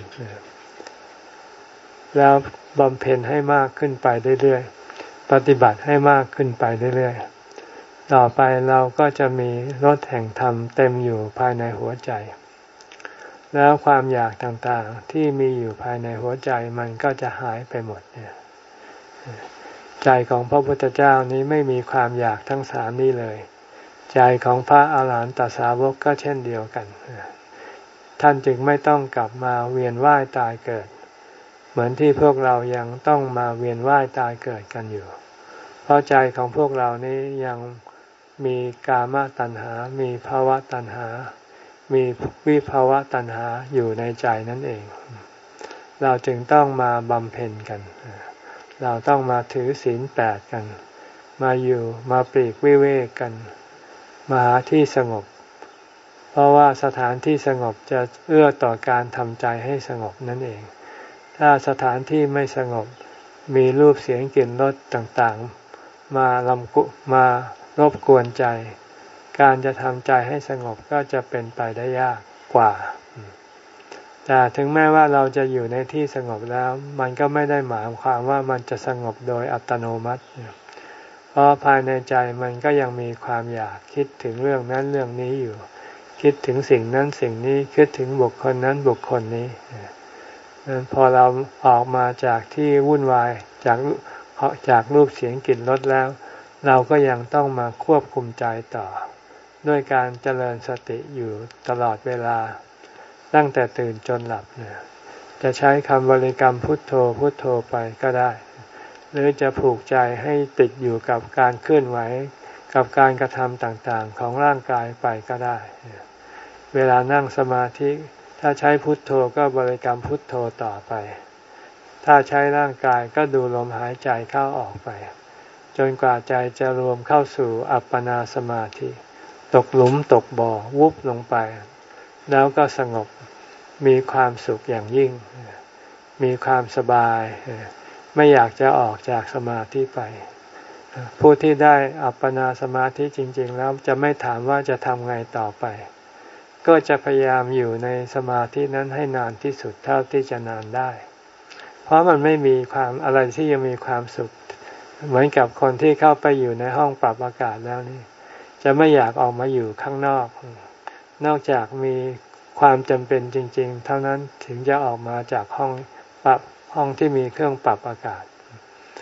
[SPEAKER 1] แล้วบำเพ็ญให้มากขึ้นไปเรื่อยๆปฏิบัติให้มากขึ้นไปเรื่อยๆต่อไปเราก็จะมีรสแห่งธรรมเต็มอยู่ภายในหัวใจแล้วความอยากต่างๆที่มีอยู่ภายในหัวใจมันก็จะหายไปหมดเนี่ยใจของพระพุทธเจ้านี้ไม่มีความอยากทั้งสามนี้เลยใจของพระอาหารหันตสาวกก็เช่นเดียวกันท่านจึงไม่ต้องกลับมาเวียนว่ายตายเกิดเหมือนที่พวกเรายังต้องมาเวียนว่ายตายเกิดกันอยู่เพราะใจของพวกเรานี้ยังมีกามตัณหามีภาวะตัณหามีวิภาวะตัณหาอยู่ในใจนั่นเองเราจึงต้องมาบำเพ็ญกันเราต้องมาถือศีลแปดกันมาอยู่มาปลีกวิเวกกันมาหาที่สงบเพราะว่าสถานที่สงบจะเอื้อต่อการทำใจให้สงบนั่นเองถ้าสถานที่ไม่สงบมีรูปเสียงกลิ่นรสต่างๆมาลำกุมารบกวนใจการจะทำใจให้สงบก็จะเป็นไปได้ยากกว่าแต่ถึงแม้ว่าเราจะอยู่ในที่สงบแล้วมันก็ไม่ได้หมายความว่ามันจะสงบโดยอัตโนมัติเพราะภายในใจมันก็ยังมีความอยากคิดถึงเรื่องนั้นเรื่องนี้อยู่คิดถึงสิ่งนั้นสิ่งนี้คิดถึงบุคคลนั้นบุคคลนี้พอเราออกมาจากที่วุ่นวายจากจากรูปเสียงกลิ่นรสแล้วเราก็ยังต้องมาควบคุมใจต่อด้วยการเจริญสติอยู่ตลอดเวลาตั้งแต่ตื่นจนหลับเนี่ยจะใช้คำบริกรรมพุทโธพุทโธไปก็ได้หรือจะผูกใจให้ติดอยู่กับการเคลื่อนไหวกับการกระทำต่างๆของร่างกายไปก็ได้เวลานั่งสมาธิถ้าใช้พุทโธก็บริกรรมพุทโธต่อไปถ้าใช้ร่างกายก็ดูลมหายใจเข้าออกไปจนกว่าใจจะรวมเข้าสู่อัปปนาสมาธิตกหลุมตกบ่อวุบลงไปแล้วก็สงบมีความสุขอย่างยิ่งมีความสบายไม่อยากจะออกจากสมาธิไปผู้ที่ได้อัปปนาสมาธิจริงๆแล้วจะไม่ถามว่าจะทำไงต่อไปก็จะพยายามอยู่ในสมาธินั้นให้นานที่สุดเท่าที่จะนานได้เพราะมันไม่มีความอะไรที่ยังมีความสุขเหมือนกับคนที่เข้าไปอยู่ในห้องปรับอากาศแล้วนี่จะไม่อยากออกมาอยู่ข้างนอกนอกจากมีความจำเป็นจริงๆเท่านั้นถึงจะออกมาจากห้องปรับห้องที่มีเครื่องปรับอากาศ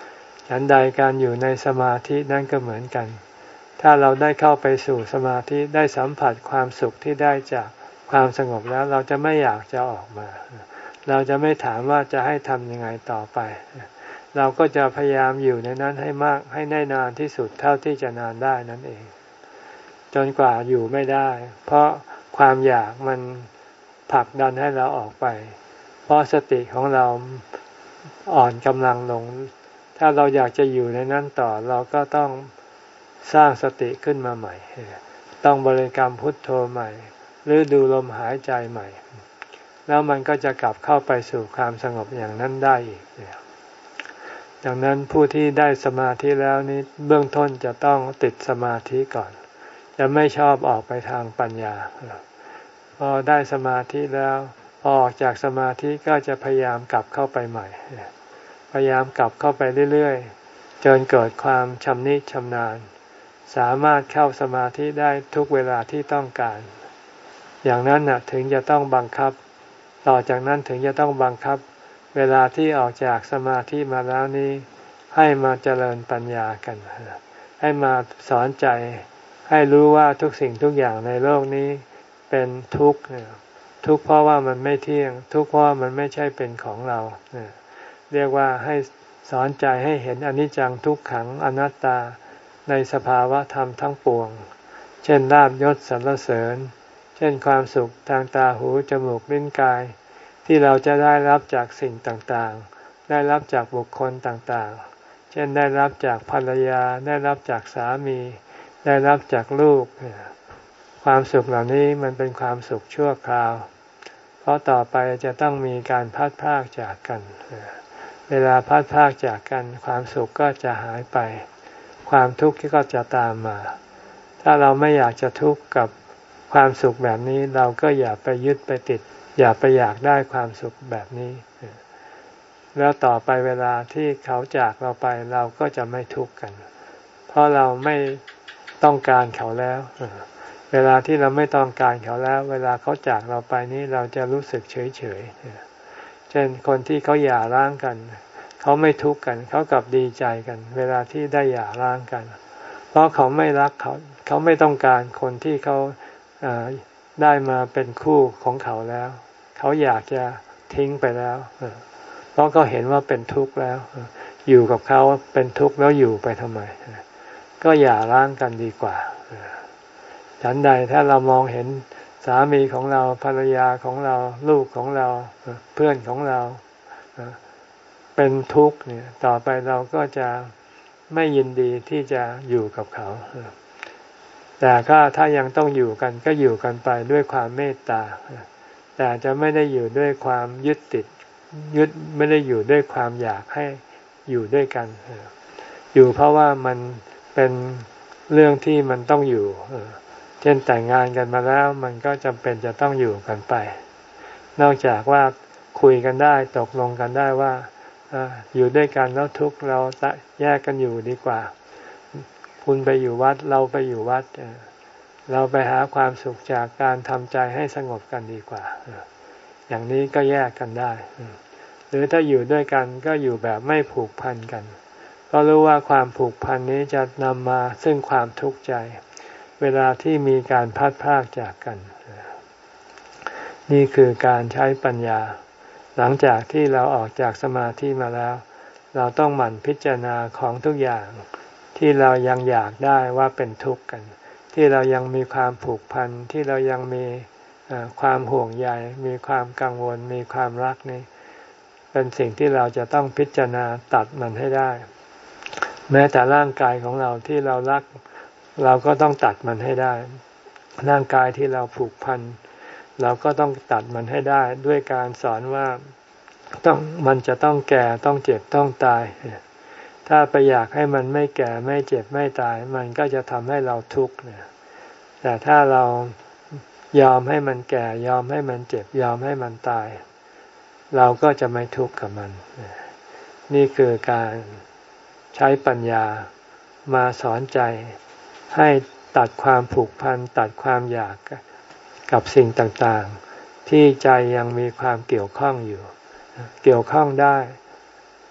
[SPEAKER 1] ฉันใดการอยู่ในสมาธินั่นก็เหมือนกันถ้าเราได้เข้าไปสู่สมาธิได้สัมผัสความสุขที่ได้จากความสงบแล้วเราจะไม่อยากจะออกมาเราจะไม่ถามว่าจะให้ทำยังไงต่อไปเราก็จะพยายามอยู่ในนั้นให้มากให้ได้นานที่สุดเท่าที่จะนานได้นั่นเองจนกว่าอยู่ไม่ได้เพราะความอยากมันผลักดันให้เราออกไปเพราะสติของเราอ่อนกำลังลงถ้าเราอยากจะอยู่ในนั้นต่อเราก็ต้องสร้างสติขึ้นมาใหม่ต้องบริกรรมพุทโธใหม่หรือดูลมหายใจใหม่แล้วมันก็จะกลับเข้าไปสู่ความสงบอย่างนั้นได้อีกดังนั้นผู้ที่ได้สมาธิแล้วนี้เบื้องต้นจะต้องติดสมาธิก่อนจะไม่ชอบออกไปทางปัญญาพอได้สมาธิแล้วพอออกจากสมาธิก็จะพยายามกลับเข้าไปใหม่พยายามกลับเข้าไปเรื่อยๆจนเกิดความชำนิชำนาญสามารถเข้าสมาธิได้ทุกเวลาที่ต้องการอย่างนั้นน่ะถึงจะต้องบังคับต่อจากนั้นถึงจะต้องบังคับเวลาที่ออกจากสมาธิมาแล้วนี้ให้มาเจริญปัญญากันให้มาสอนใจให้รู้ว่าทุกสิ่งทุกอย่างในโลกนี้เป็นทุกข์ทุกข์เพราะว่ามันไม่เที่ยงทุกข์เพราะว่ามันไม่ใช่เป็นของเราเรียกว่าให้สอนใจให้เห็นอนิจจังทุกขังอนัตตาในสภาวะธรรมทั้งปวงเช่นลาภยศสรรเสริญเช่นความสุขทางตาหูจมูกลิ้นกายที่เราจะได้รับจากสิ่งต่างๆได้รับจากบุคคลต่างๆเช่นได้รับจากภรรยาได้รับจากสามีได้รับจากลูกความสุขเหล่านี้มันเป็นความสุขชั่วคราวเพราะต่อไปจะต้องมีการพัดพรากจากกันเวลาพัดพรากจากกันความสุขก็จะหายไปความทุกข์ก็จะตามมาถ้าเราไม่อยากจะทุกข์กับความสุขแบบนี้เราก็อย่าไปยึดไปติดอย่าไปอยากได้ความสุขแบบนี้แล้วต่อไปเวลาที่เขาจากเราไปเราก็จะไม่ทุกข์กันเพราะเราไม่ต้องการเขาแล้วเวลาที่เราไม่ต้องการเขาแล้วเวลาเขาจากเราไปนี้เราจะรู้สึกเฉยเฉยเช่นคนที่เขาหย่าร้างกันเขาไม่ทุกข์กันเขากลับดีใจกันเวลาที่ได้หย่าร้างกันเพราะเขาไม่รักเขาเขาไม่ต้องการคนที่เขาได้มาเป็นคู่ของเขาแล้วเขาอยากจะทิ้งไปแล้วเพราะเขาเห็นว่าเป็นทุกข์แล้วอยู่กับเขาเป็นทุกข์แล้วอยู่ไปทำไมก็หย่าร้างกันดีกว่าฉันใดถ้าเรามองเห็นสามีของเราภรรยาของเราลูกของเราเพื่อนของเราเป็นทุกข์เนี่ยต่อไปเราก็จะไม่ยินดีที่จะอยู่กับเขาแต่ก็ถ้ายังต้องอยู่กันก็อยู่กันไปด้วยความเมตตาแต่จะไม่ได้อยู่ด้วยความยึดติดยึดไม่ได้อยู่ด้วยความอยากให้อยู่ด้วยกันอยู่เพราะว่ามันเป็นเรื่องที่มันต้องอยู่เช่นแต่งงานกันมาแล้วมันก็จำเป็นจะต้องอยู่กันไปนอกจากว่าคุยกันได้ตกลงกันได้ว่าอยู่ด้วยกันแล้วทุกข์เราแยกกันอยู่ดีกว่าคุณไปอยู่วัดเราไปอยู่วัดเราไปหาความสุขจากการทำใจให้สงบกันดีกว่าอย่างนี้ก็แยกกันได้หรือถ้าอยู่ด้วยกันก็อยู่แบบไม่ผูกพันกันก็รู้ว่าความผูกพันนี้จะนำมาซึ่งความทุกข์ใจเวลาที่มีการพัดพรากจากกันนี่คือการใช้ปัญญาหลังจากที่เราออกจากสมาธิมาแล้วเราต้องหมั่นพิจารณาของทุกอย่างที่เรายังอยากได้ว่าเป็นทุกข์กันที่เรายังมีความผูกพันที่เรายังมีความห่วงใยมีความกังวลมีความรักนี่เป็นสิ่งที่เราจะต้องพิจารณาตัดมันให้ได้แม้แต่ร่างกายของเราที่เรารักเราก็ต้องตัดมันให้ได้ร่างกายที่เราผูกพันเราก็ต้องตัดมันให้ได้ด้วยการสอนว่าต้องมันจะต้องแก่ต้องเจ็บต้องตายถ้าไปอยากให้มันไม่แก่ไม่เจ็บไม่ตายมันก็จะทำให้เราทุกข์เนี่ยแต่ถ้าเรายอมให้มันแก่ยอมให้มันเจ็บยอมให้มันตายเราก็จะไม่ทุกข์กับมันนี่คือการใช้ปัญญามาสอนใจให้ตัดความผูกพันตัดความอยากกับสิ่งต่างๆที่ใจยังมีความเกี่ยวข้องอยู่เกี่ยวข้องได้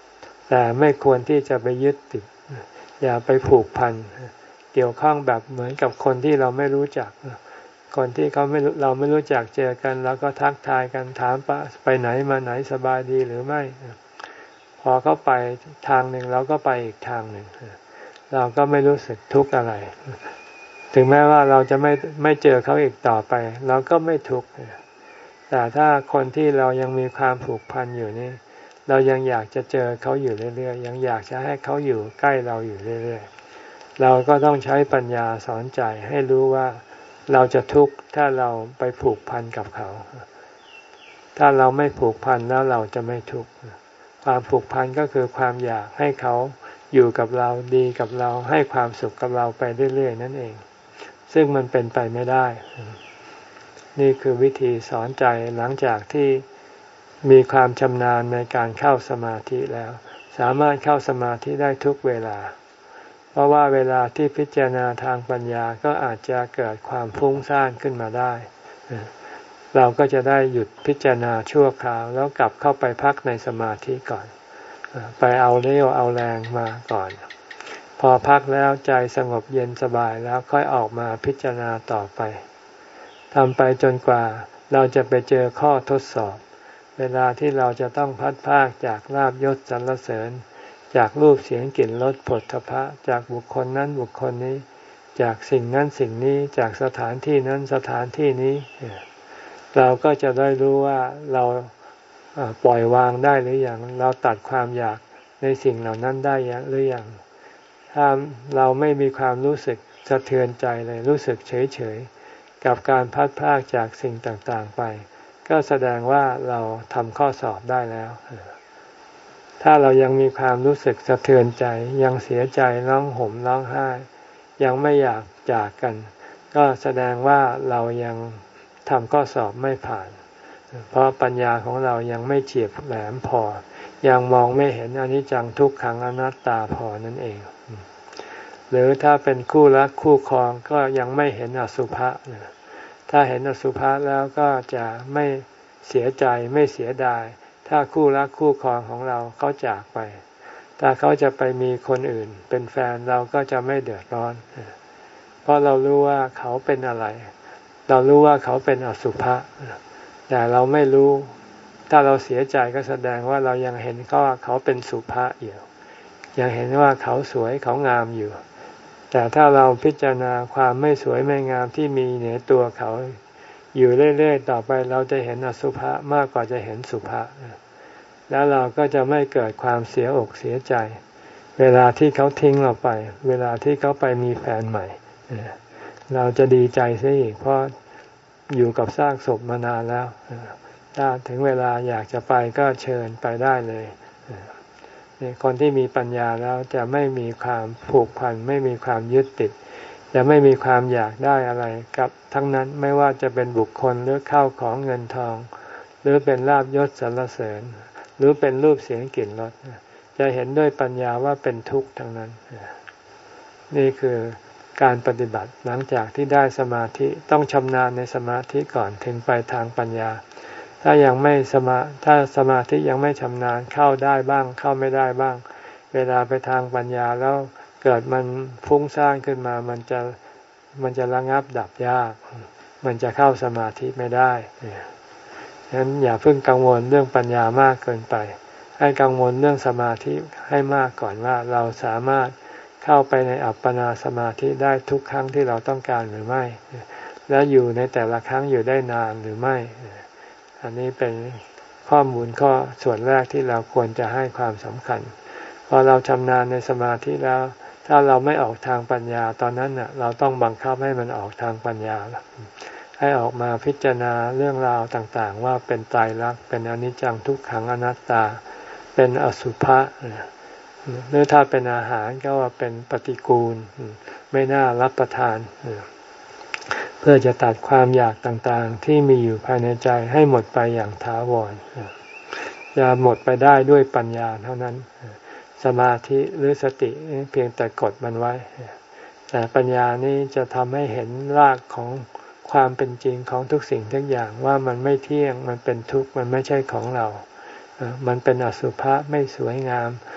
[SPEAKER 1] แต่ไม่ควรที่จะไปยึดติดอย่าไปผูกพันเกี่ยวข้องแบบเหมือนกับคนที่เราไม่รู้จักคนที่เขาไม่เราไม่รู้จักเจอกันแล้วก็ทักทายกันถามไปไหนมาไหนสบายดีหรือไม่พอเขาไปทางหนึ่งเราก็ไปอีกทางหนึ่งเราก็ไม่รู้สึกทุกข์อะไรถึงแม้ว่าเราจะไม่ไม่เจอเขาอีกต่อไปเราก็ไม่ทุกข์แต่ถ้าคนที่เรายังมีความผูกพันอยู่นี่เรายังอยากจะเจอเขาอยู่เรื่อยๆยังอยากจะให้เขาอยู่ใกล้เราอยู่เรื่อยๆเราก็ต้องใช้ปัญญาสอนใจให้รู้ว่าเราจะทุกข์ถ้าเราไปผูกพันกับเขาถ้าเราไม่ผูกพันแล้วเราจะไม่ทุกข์ความผูกพันก็คือความอยากให้เขาอยู่กับเราดีกับเราให้ความสุขกับเราไปเรื่อยๆนั่นเองซึ่งมันเป็นไปไม่ได้นี่คือวิธีสอนใจหลังจากที่มีความชำนาญในการเข้าสมาธิแล้วสามารถเข้าสมาธิได้ทุกเวลาเพราะว่าเวลาที่พิจารณาทางปัญญาก็อาจจะเกิดความฟุ้งซ่านขึ้นมาได้เราก็จะได้หยุดพิจารณาชั่วคราวแล้วกลับเข้าไปพักในสมาธิก่อนไปเอาเรี่ยวเอาแรงมาก่อนพอพักแล้วใจสงบเย็นสบายแล้วค่อยออกมาพิจารณาต่อไปทำไปจนกว่าเราจะไปเจอข้อทดสอบเวลาที่เราจะต้องพัดพรากจากลาภยศสรรเสริญจากรูปเสียงกลิ่นรสผลทพะจากบุคคลนั้นบุคคลนี้จากสิ่งนั้นสิ่งนี้จากสถานที่นั้นสถานที่นี้เราก็จะได้รู้ว่าเราปล่อยวางได้หรือยังเราตัดความอยากในสิ่งเหล่านั้นได้หรือยังถ้าเราไม่มีความรู้สึกสะเทือนใจเลยรู้สึกเฉยเฉยกับการพัดพรากจากสิ่งต่างๆไปก็แสดงว่าเราทำข้อสอบได้แล้วถ้าเรายังมีความรู้สึกสะเทือนใจยังเสียใจร้องห่มร้องไห้ยังไม่อยากจากกันก็แสดงว่าเรายังทำข้อสอบไม่ผ่านเพราะปัญญาของเรายังไม่เฉียบแหลมพอยังมองไม่เห็นอนิจจังทุกขังอนัตตาพอนั่นเองหรือถ้าเป็นคู่รักคู่ครองก็ยังไม่เห็นอสุภะถ้าเห็นอสุภะแล้วก็จะไม่เสียใจไม่เสียดายถ้าคู่รักคู่ครองของเราเขาจากไปถ้าเขาจะไปมีคนอื่นเป็นแฟนเราก็จะไม่เดือดร้อนเพราะเรารู้ว่าเขาเป็นอะไรเรารู้ว่าเขาเป็นอสุภะแต่เราไม่รู้ถ้าเราเสียใจก็แสดงว่าเรายังเห็นเขาว่าเขาเป็นสุภะอยู่ยังเห็นว่าเขาสวยเขางามอยู่แต่ถ้าเราพิจารณาความไม่สวยไม่งามที่มีในตัวเขาอยู่เรื่อยๆต่อไปเราจะเห็นอสุภะมากกว่าจะเห็นสุภะแล้วเราก็จะไม่เกิดความเสียอกเสียใจเวลาที่เขาทิ้งเราไปเวลาที่เขาไปมีแฟนใหม่เราจะดีใจเสียอีกเพราะอยู่กับซากศพมานานแล้วถ้าถึงเวลาอยากจะไปก็เชิญไปได้เลยคนที่มีปัญญาแล้วจะไม่มีความผูกพันไม่มีความยึดติดจะไม่มีความอยากได้อะไรกับทั้งนั้นไม่ว่าจะเป็นบุคคลหรือข้าวของเงินทองหรือเป็นลาภยศสรรเสริญหรือเป็นรูปเสียงกลิ่นรสจะเห็นด้วยปัญญาว่าเป็นทุกข์ทั้งนั้นนี่คือการปฏิบัติหลังจากที่ได้สมาธิต้องชำนาญในสมาธิก่อนถึงไปทางปัญญาถ้ายังไม่สมาถ้าสมาธิยังไม่ชำนาญเข้าได้บ้างเข้าไม่ได้บ้างเวลาไปทางปัญญาแล้วเกิดมันฟุ้งซ่านขึ้นมามันจะมันจะระงับดับยากมันจะเข้าสมาธิไม่ได้ฉะนั้นอย่าเพิ่งกังวลเรื่องปัญญามากเกินไปให้กังวลเรื่องสมาธิให้มากก่อนว่าเราสามารถเข้าไปในอัปปนาสมาธิได้ทุกครั้งที่เราต้องการหรือไม่และอยู่ในแต่ละครั้งอยู่ได้นานหรือไม่อันนี้เป็นข้อมูลข้อส่วนแรกที่เราควรจะให้ความสำคัญพอเราชำนาญในสมาธิแล้วถ้าเราไม่ออกทางปัญญาตอนนั้นน่ะเราต้องบังคับให้มันออกทางปัญญาให้ออกมาพิจารณาเรื่องราวต่างๆว่าเป็นไตรลักษณ์เป็นอนิจจังทุกขังอนัตตาเป็นอสุภะหรือถ้าเป็นอาหารก็ว่าเป็นปฏิกูลไม่น่ารับประทานเพื่อจะตัดความอยากต่างๆที่มีอยู่ภายในใจให้หมดไปอย่างถาวรจะหมดไปได้ด้วยปัญญาเท่านั้นสมาธิหรือสติเพียงแต่กดมันไว้แต่ปัญญานี้จะทำให้เห็นรากของความเป็นจริงของทุกสิ่งทุกอย่างว่ามันไม่เที่ยงมันเป็นทุกข์มันไม่ใช่ของเรามันเป็นอสุภะไม่สวยงาม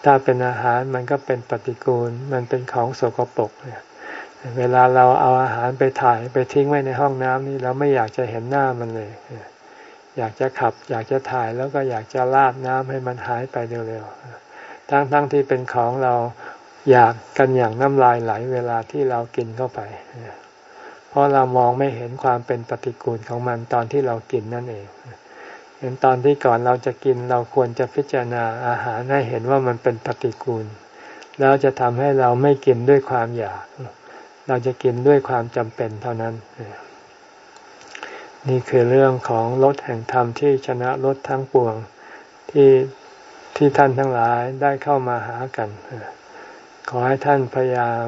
[SPEAKER 1] ถ้าเป็นอาหารมันก็เป็นปฏิกูลมันเป็นของสกปรกเนี่ยเวลาเราเอาอาหารไปถ่ายไปทิ้งไว้ในห้องน้ำนี่เราไม่อยากจะเห็นหน้ามันเลยอยากจะขับอยากจะถ่ายแล้วก็อยากจะราดน้ำให้มันหายไปเร็วๆทั้งๆ ท, ที่เป็นของเราอยากกันอย่างน้ำลายไหลเวลาที่เรากินเข้าไปเพราะเรามองไม่เห็นความเป็นปฏิกูลของมันตอนที่เรากินนั่นเองเห็นตอนที่ก่อนเราจะกินเราควรจะพิจารณาอาหารให้เห็นว่ามันเป็นปฏิกูลแล้วจะทำให้เราไม่กินด้วยความอยากเราจะกินด้วยความจำเป็นเท่านั้นนี่คือเรื่องของรสแห่งธรรมที่ชนะรสทั้งปวงที่ที่ท่านทั้งหลายได้เข้ามาหากันขอให้ท่านพยายาม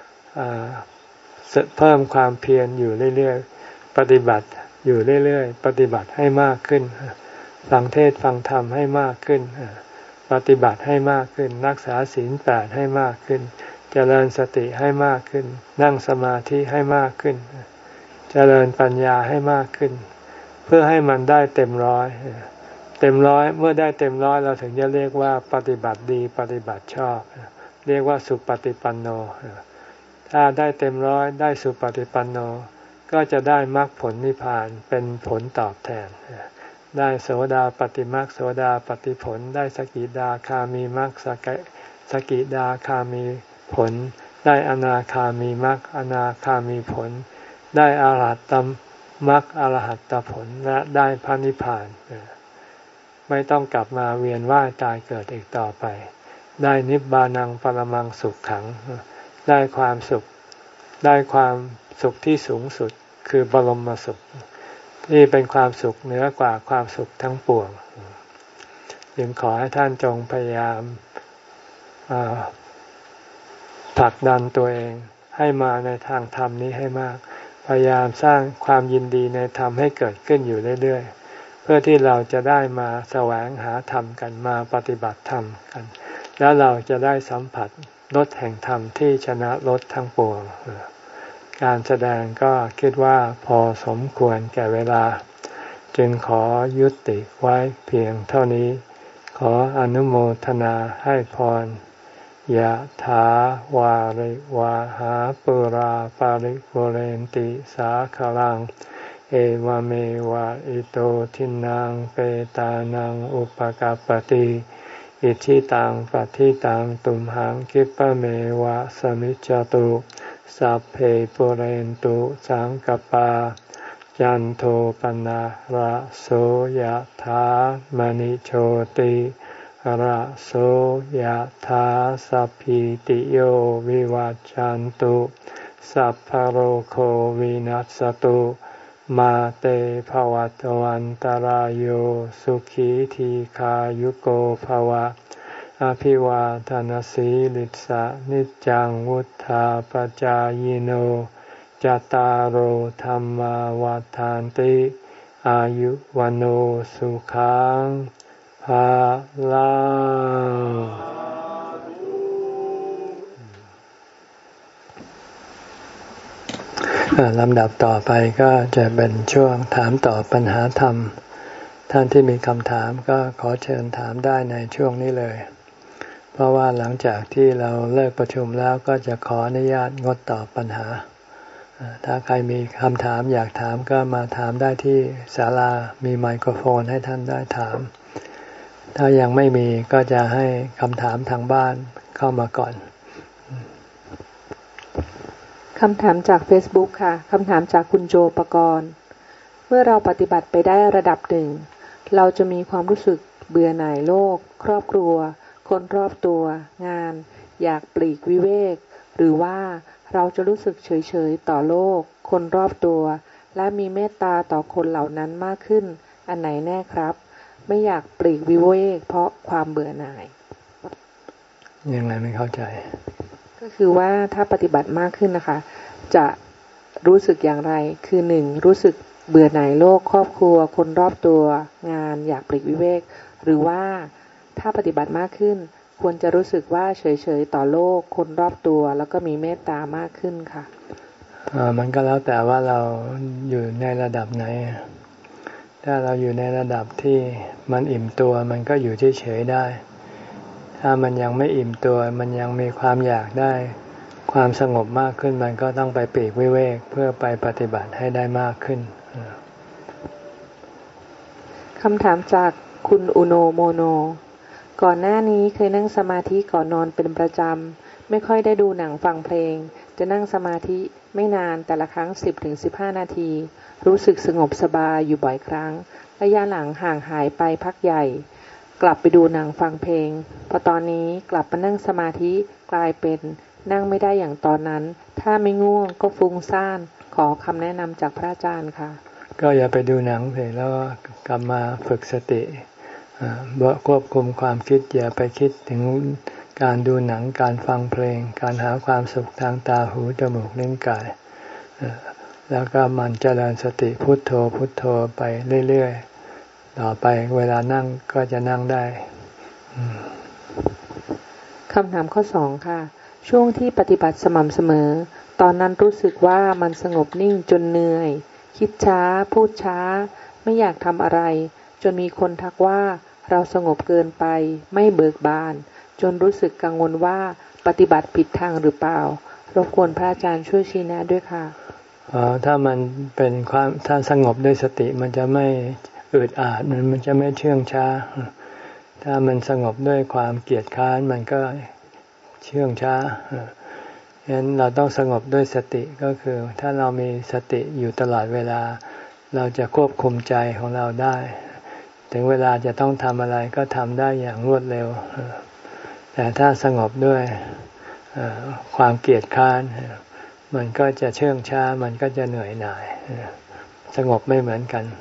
[SPEAKER 1] เพิ่มความเพียรอยู่เรื่อยๆปฏิบัติอยู่เรื่อยๆปฏิบัติให้มากขึ้นฟังเทศฟังธรรมให้มากขึ้นปฏิบัติให้มากขึ้นรักษาศีลแปดให้มากขึ้นเจริญสติให้มากขึ้นนั่งสมาธิให้มากขึ้นเจริญปัญญาให้มากขึ้นเพื่อให้มันได้เต็มร้อยเต็มร้อยเมื่อได้เต็มร้อยเราถึงจะเรียกว่าปฏิบัติดีปฏิบัติชอบเรียกว่าสุปฏิปันโนถ้าได้เต็มร้อยได้สุปฏิปันโนก็จะได้มรรคผลนิพพานเป็นผลตอบแทนได้โสดาปฏิมรรคโสดาปฏิผลได้สกิทาคามีมรรคสกิทาคามีผลได้อนาคามีมรรคอนาคามีผลได้อรหัตตมรรคอรหัตตผลและได้พระนิพพานไม่ต้องกลับมาเวียนว่ายตายเกิดอีกต่อไปได้นิพพานังปรมังสุขขังได้ความสุขได้ความสุขที่สูงสุดคือบรมสุขที่เป็นความสุขเหนือกว่าความสุขทั้งปวงจึงขอให้ท่านจงพยายามผลักดันตัวเองให้มาในทางธรรมนี้ให้มากพยายามสร้างความยินดีในธรรมให้เกิดขึ้นอยู่เรื่อยๆเพื่อที่เราจะได้มาแสวงหาธรรมกันมาปฏิบัติธรรมกันแล้วเราจะได้สัมผัสรสแห่งธรรมที่ชนะรสทั้งปวงการแสดงก็คิดว่าพอสมควรแก่เวลาจึงขอยุติไว้เพียงเท่านี้ขออนุโมทนาให้พรยะถาวาริวาหาปุราปาริปุเรนติสาคลังเอวเมวะอิโตทินังเปตานังอุปกัปปติอิทิตังปฏิตังตุมหังคิปะเมวะสมิจจตุสัพเพปุเรนตุสังกปาจันโทปนะระโสยถามณิโชติระโสยถาสัพพิติโยวิวัจจันตุสัพพโรโควินัสตุมาเตภวัตวันตารโยสุขีทีขายุโกภวะอภิวาทนสีลิสะนิจังวุธาปจายโนจตารโหธรรมวาทานติอายุวันโอสุขังภาลังลำดับต่อไปก็จะเป็นช่วงถามตอบปัญหาธรรมท่านที่มีคำถามก็ขอเชิญถามได้ในช่วงนี้เลยเพราะว่าหลังจากที่เราเลิกประชุมแล้วก็จะขออนุญาตงดตอบปัญหาถ้าใครมีคำถามอยากถามก็มาถามได้ที่ศาลามีไมโครโฟนให้ท่านได้ถามถ้ายังไม่มีก็จะให้คำถามทางบ้านเข้ามาก่อน
[SPEAKER 2] คำถามจาก Facebook ค่ะคำถามจากคุณโจปกรณ์เมื่อเราปฏิบัติไปได้ระดับหนึ่งเราจะมีความรู้สึกเบื่อหน่ายโลกครอบครัวคนรอบตัวงานอยากปลีกวิเวกหรือว่าเราจะรู้สึกเฉยๆต่อโลกคนรอบตัวและมีเมตตาต่อคนเหล่านั้นมากขึ้นอันไหนแน่ครับไม่อยากปลีกวิเวกเพราะความเบื่อหน่าย
[SPEAKER 1] ยังไงไม่เข้าใจ
[SPEAKER 2] ก็คือว่าถ้าปฏิบัติมากขึ้นนะคะจะรู้สึกอย่างไรคือหนึ่งรู้สึกเบื่อหน่ายโลกครอบครัวคนรอบตัวงานอยากปลีกวิเวกหรือว่าถ้าปฏิบัติมากขึ้นควรจะรู้สึกว่าเฉยๆต่อโลกคนรอบตัวแล้วก็มีเมตตามากขึ้นค่ะ
[SPEAKER 1] อ่ามันก็แล้วแต่ว่าเราอยู่ในระดับไหนถ้าเราอยู่ในระดับที่มันอิ่มตัวมันก็อยู่เฉยๆได้ถ้ามันยังไม่อิ่มตัวมันยังมีความอยากได้ความสงบมากขึ้นมันก็ต้องไปปลีกวิเวกเพื่อไปปฏิบัติให้ได้มากขึ้น
[SPEAKER 2] คำถามจากคุณอุโนโมโนก่อนหน้านี้เคยนั่งสมาธิก่อนนอนเป็นประจำไม่ค่อยได้ดูหนังฟังเพลงจะนั่งสมาธิไม่นานแต่ละครั้ง สิบถึงสิบห้า นาทีรู้สึกสงบสบายอยู่บ่อยครั้งระยะหลังห่างหายไปพักใหญ่กลับไปดูหนังฟังเพลงพอตอนนี้กลับมานั่งสมาธิกลายเป็นนั่งไม่ได้อย่างตอนนั้นถ้าไม่ง่วงก็ฟุ้งซ่านขอคำแนะนำจากพระอาจารย์ค่ะ
[SPEAKER 1] ก็อย่าไปดูหนังเลยแล้วกลับมาฝึกสติควบคุมความคิดอย่าไปคิดถึงการดูหนังการฟังเพลงการหาความสุขทางตาหูจมูกลิ้นกายแล้วก็มันเจริญสติพุทโธพุทโธไปเรื่อยๆต่อไปเวลานั่งก็จะนั่งได้
[SPEAKER 2] คำถามข้อสองค่ะช่วงที่ปฏิบัติสม่ำเสมอตอนนั้นรู้สึกว่ามันสงบนิ่งจนเหนื่อยคิดช้าพูดช้าไม่อยากทำอะไรจนมีคนทักว่าเราสงบเกินไปไม่เบิกบานจนรู้สึกกังวลว่าปฏิบัติผิดทางหรือเปล่ารบกวนพระอาจารย์ช่วยชี้แนะด้วยค่ะ
[SPEAKER 1] อ๋อถ้ามันเป็นความถ้าสงบด้วยสติมันจะไม่อืดอาดมันมันจะไม่เชื่องช้าถ้ามันสงบด้วยความเกียจค้านมันก็เชื่องช้าฉะนั้นเราต้องสงบด้วยสติก็คือถ้าเรามีสติอยู่ตลอดเวลาเราจะควบคุมใจของเราได้ถึงเวลาจะต้องทำอะไรก็ทำได้อย่างรวดเร็วแต่ถ้าสงบด้วยความเกียจค้านมันก็จะเชื่องช้ามันก็จะเหนื่อยหน่ายสงบไม่เหมือนกัน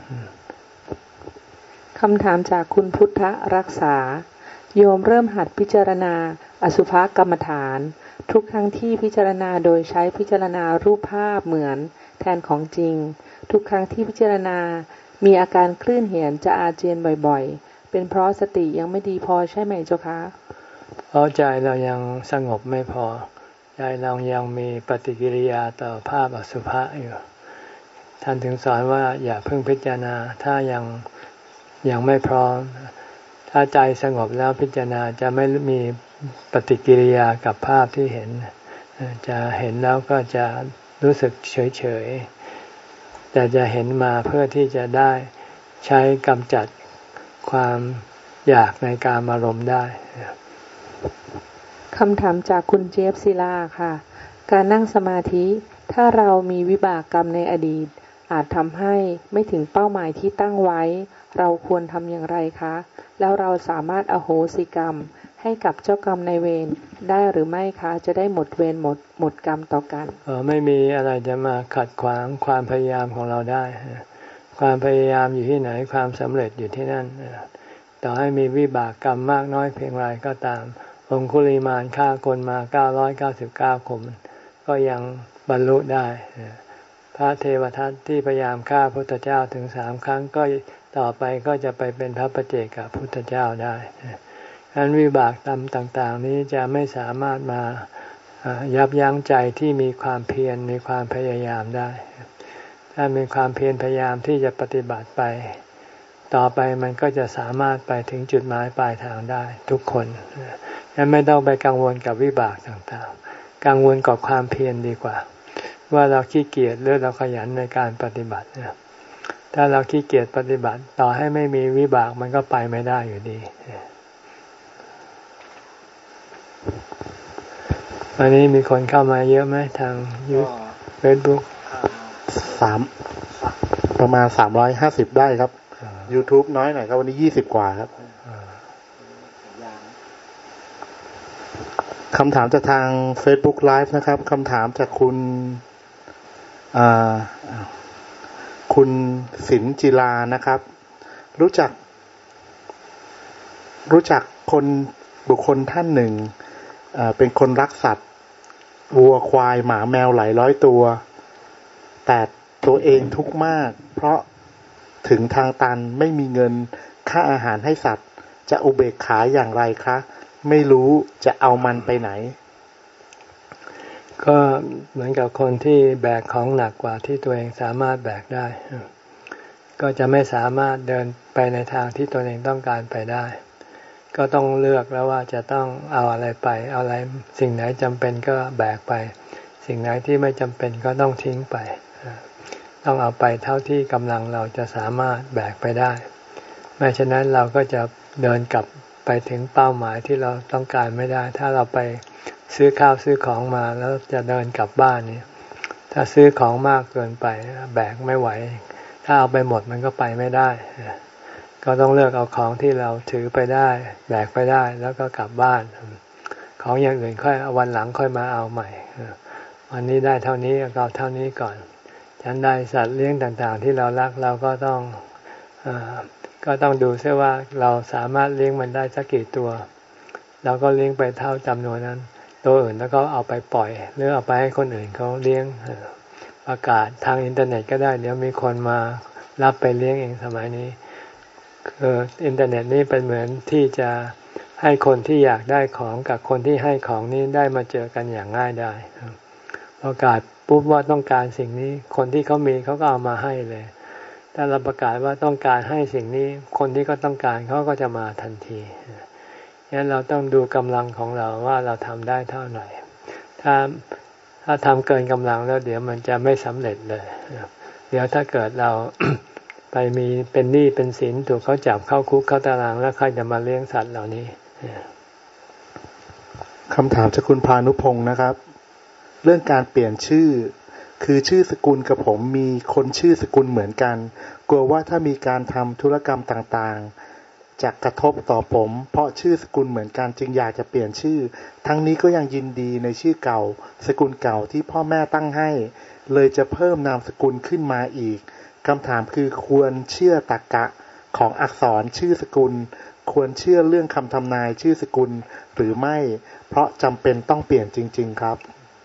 [SPEAKER 2] คำถามจากคุณพุทธรักษาโยมเริ่มหัดพิจารณาอสุภกรรมฐานทุกครั้งที่พิจารณาโดยใช้พิจารณารูปภาพเหมือนแทนของจริงทุกครั้งที่พิจารณามีอาการคลื่นเหียนจะอาเจียนบ่อยๆเป็นเพราะสติยังไม่ดีพอใช่ไหมเจ้าคะ
[SPEAKER 1] เพราะใจเรายังสงบไม่พอใจเรายังมีปฏิกิริยาต่อภาพอสุภะอยู่ท่านถึงสอนว่าอย่าเพิ่งพิจารณาถ้ายังยังไม่พร้อมถ้าใจสงบแล้วพิจารณาจะไม่มีปฏิกิริยากับภาพที่เห็นจะเห็นแล้วก็จะรู้สึกเฉยๆแต่จะเห็นมาเพื่อที่จะได้ใช้กำจัดความอยากในการอารมณ์ได้
[SPEAKER 2] คำถามจากคุณเจฟศิลาค่ะการนั่งสมาธิถ้าเรามีวิบากกรรมในอดีตอาจทำให้ไม่ถึงเป้าหมายที่ตั้งไว้เราควรทำอย่างไรคะแล้วเราสามารถอโหสิกรรมให้กับเจ้ากรรมนายเวรได้หรือไม่คะจะได้หมดเวรหมดหมดกรรมต่อกัน
[SPEAKER 1] เออไม่มีอะไรจะมาขัดขวางความพยายามของเราได้ความพยายามอยู่ที่ไหนความสำเร็จอยู่ที่นั่นต่อให้มีวิบากกรรมมากน้อยเพียงไรก็ตามองคุลิมานฆ่าคนมาเก้าร้อยเก้าสิบเก้าคนก็ยังบรรลุได้พระเทวทัตที่พยายามฆ่าพระพุทธเจ้าถึงสามครั้งก็ต่อไปก็จะไปเป็นพระปัจเจกพุทธเจ้าได้ฉะนั้นวิบากกรรมต่างๆนี้จะไม่สามารถมายับยั้งใจที่มีความเพียรมีความพยายามได้ถ้ามีความเพียรพยายามที่จะปฏิบัติไปต่อไปมันก็จะสามารถไปถึงจุดหมายปลายทางได้ทุกคนยังไม่ต้องไปกังวลกับวิบากต่างๆกังวลกับความเพียรดีกว่าว่าเราขี้เกียจหรือเราขยันในการปฏิบัติเนี่ยถ้าเราขี้เกียจปฏิบัติต่อให้ไม่มีวิบากมันก็ไปไม่ได้อยู่ดีวันนี้มีคนเข้ามาเยอะไหมทางยูเฟซบุ๊ก
[SPEAKER 3] สามประมาณสามร้อยห้าสิบได้ครับ YouTube น้อยหน่อยครับวันนี้ยี่สิบกว่าครับคำถามจากทาง Facebook Live นะครับคำถามจากคุณคุณศิลป์จิลานะครับรู้จักรู้จักคนบุคคลท่านหนึ่งเป็นคนรักสัตว์วัวควายหมาแมวหลายร้อยตัวแต่ตัวเองทุกข์มากเพราะถึงทางตันไม่มีเงินค่าอาหารให้สัตว์จะอุเบกขาอย่างไรคะไม่รู้จะเอามันไปไหน
[SPEAKER 1] ก็เหมือนกับคนที่แบกของหนักกว่าที่ตัวเองสามารถแบกได้ก็จะไม่สามารถเดินไปในทางที่ตัวเองต้องการไปได้ก็ต้องเลือกแล้วว่าจะต้องเอาอะไรไปเอาอะไรสิ่งไหนจำเป็นก็แบกไปสิ่งไหนที่ไม่จำเป็นก็ต้องทิ้งไปต้องเอาไปเท่าที่กำลังเราจะสามารถแบกไปได้ไม่ฉะนั้นเราก็จะเดินกลับไปถึงเป้าหมายที่เราต้องการไม่ได้ถ้าเราไปซื้อข้าวซื้อของมาแล้วจะเดินกลับบ้านนี่ถ้าซื้อของมากเกินไปแบกไม่ไหวถ้าเอาไปหมดมันก็ไปไม่ได้ก็ต้องเลือกเอาของที่เราถือไปได้แบกไปได้แล้วก็กลับบ้านของอย่างอื่นค่อยวันหลังค่อยมาเอาใหม่วันนี้ได้เท่านี้ก็เอาเท่านี้ก่อนฉันได้สัตว์เลี้ยงต่างๆที่เรารักเราก็ต้องอ่าก็ต้องดูซิว่าเราสามารถเลี้ยงมันได้สักกี่ตัวเราก็เลี้ยงไปเท่าจำนวนนั้นตัวอื่นแล้วก็เอาไปปล่อยหรือเอาไปให้คนอื่นเขาเลี้ยงประกาศทางอินเทอร์เน็ตก็ได้เดี๋ยวมีคนมารับไปเลี้ยงเองสมัยนี้คืออินเทอร์เน็ตนี่เป็นเหมือนที่จะให้คนที่อยากได้ของกับคนที่ให้ของนี้ได้มาเจอกันอย่างง่ายได้ประกาศปุ๊บว่าต้องการสิ่งนี้คนที่เขามีเขาก็เอามาให้เลยถ้าเราประกาศว่าต้องการให้สิ่งนี้คนที่เขาต้องการเขาก็จะมาทันทีงั้นเราต้องดูกำลังของเราว่าเราทำได้เท่าไหร่ถ้าถ้าทำเกินกำลังแล้วเดี๋ยวมันจะไม่สำเร็จเลยเดี๋ยวถ้าเกิดเรา ไปมีเป็นหนี้เป็นสินถูกเขาจับเข้าคุกเข้าตารางแล้วใครจะมาเลี้ยงสัตว์เหล่านี้
[SPEAKER 3] คำถามจากคุณพานุพงศ์นะครับเรื่องการเปลี่ยนชื่อคือชื่อสกุลกับผมมีคนชื่อสกุลเหมือนกันกลัวว่าถ้ามีการทำธุรกรรมต่างๆจะกระทบต่อผมเพราะชื่อสกุลเหมือนกันจึงอยากจะเปลี่ยนชื่อทั้งนี้ก็ยังยินดีในชื่อเก่าสกุลเก่าที่พ่อแม่ตั้งให้เลยจะเพิ่มนามสกุลขึ้นมาอีกคำถามคือควรเชื่อตรรกะของอักษรชื่อสกุลควรเชื่อเรื่องคำทำนายชื่อสกุลหรือไม่เพราะจำเป็นต้องเปลี่ยนจริงๆครับ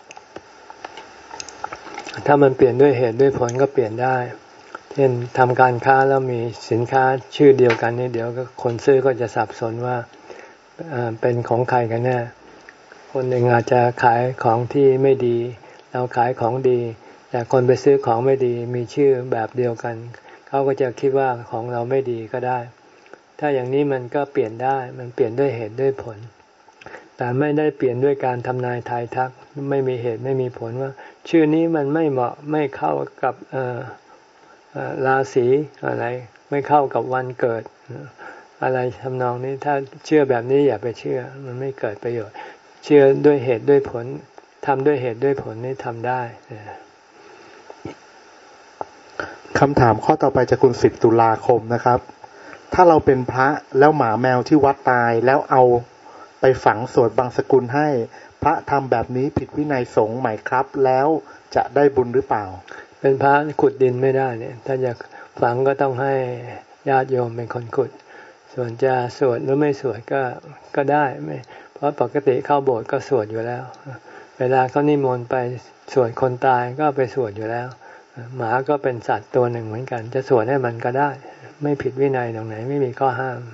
[SPEAKER 1] ถ้ามันเปลี่ยนด้วยเหตุด้วยผลก็เปลี่ยนได้เช่นทำการค้าแล้วมีสินค้าชื่อเดียวกันนี่เดี๋ยวก็คนซื้อก็จะสับสนว่าเป็นของใครกันแน่คนหนึ่งอาจจะขายของที่ไม่ดีเราขายของดีแต่คนไปซื้อของไม่ดีมีชื่อแบบเดียวกันเขาก็จะคิดว่าของเราไม่ดีก็ได้ถ้าอย่างนี้มันก็เปลี่ยนได้มันเปลี่ยนด้วยเหตุด้วยผลแต่ไม่ได้เปลี่ยนด้วยการทำนายทายทักไม่มีเหตุไม่มีผลว่าชื่อนี้มันไม่เหมาะไม่เข้ากับเอ่อราศีอะไรไม่เข้ากับวันเกิดอะไรทำนองนี้ถ้าเชื่อแบบนี้อย่าไปเชื่อมันไม่เกิดประโยชน์เชื่อด้วยเหตุด้วยผลทำด้วยเหตุด้วยผลนี่ทำได้
[SPEAKER 3] คำถามข้อต่อไปจากคุณสิบตุลาคมนะครับถ้าเราเป็นพระแล้วหมาแมวที่วัดตายแล้วเอาไปฝังสวดบังสกุลให้พระทำแบบนี้ผิดวินัยสงฆ์ไหมครับแล้วจะได้บุญหรือเปล่า
[SPEAKER 1] เป็นพระขุดดินไม่ได้เนี่ยถ้าจะฝังก็ต้องให้ญาติโยมเป็นคนขุดส่วนจะสวดหรือไม่สวดก็ก็ได้ไม่เพราะปกติเข้าโบสถ์ก็สวดอยู่แล้วเวลาเขานิมนต์ไปสวดคนตายก็ไปสวดอยู่แล้วหมาก็เป็นสัตว์ตัวหนึ่งเหมือนกันจะสวดให้มันก็ได้ไม่ผิดวินัยตรงไหนไม่มีข้อห้าม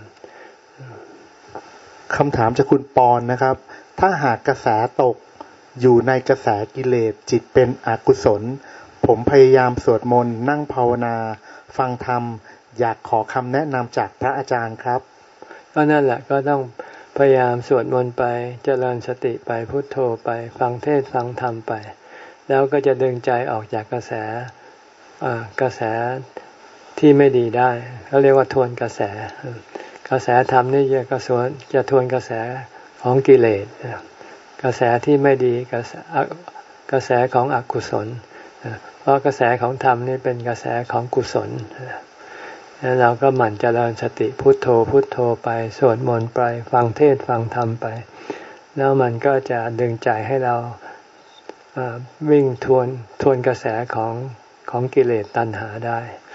[SPEAKER 3] คำถามจากคุณปอนนะครับถ้าหากกระแสตกอยู่ในกระแสกิเลสจิตเป็นอกุศลผมพยายามสวดมนต์นั่งภาวนาฟังธรรมอยากขอคำแนะนำจากพระอาจารย์ครับ
[SPEAKER 1] ก็นั่นแหละก็ต้องพยายามสวดมนต์ไปเจริญสติไปพุทโธไปฟังเทศฟังธรรมไปแล้วก็จะดึงใจออกจากกระแสกระแสที่ไม่ดีได้เขาเรียกว่าทวนกระแสกระแสธรรมนี่จะกระสวนจะทวนกระแสของกิเลสกระแสที่ไม่ดีกระแสกระแสของอกุศลเพราะกระแสของธรรมนี่เป็นกระแสของกุศลแล้วเราก็หมั่นเจริญสติพุทโธพุทโธไปสวดมนต์ไปฟังเทศฟังธรรมไปแล้วมันก็จะดึงใจให้เราวิ่งทวนทวนกระแสของของกิเลสตัณหาได้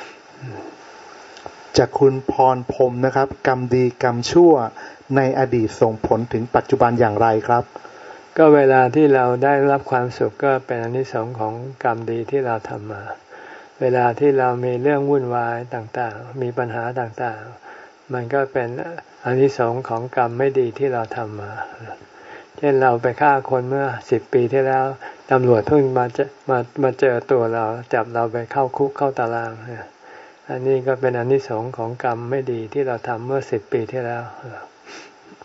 [SPEAKER 3] จากคุณพรพรหมนะครับกรรมดีกรรมชั่วในอดีตส่งผลถึงปัจจุบันอย่างไรครับ
[SPEAKER 1] ก็เวลาที่เราได้รับความสุขก็เป็นอานิสงส์ของกรรมดีที่เราทำมาเวลาที่เรามีเรื่องวุ่นวายต่างๆมีปัญหาต่างๆมันก็เป็นอานิสงส์ของกรรมไม่ดีที่เราทำมาเช่นเราไปฆ่าคนเมื่อสิบปีที่แล้วตำรวจเพิ่งมาจะมามาเจอตัวเราจับเราไปเข้าคุกเข้าตารางอันนี้ก็เป็นอานิสงส์ของกรรมไม่ดีที่เราทำเมื่อสิบปีที่แล้ว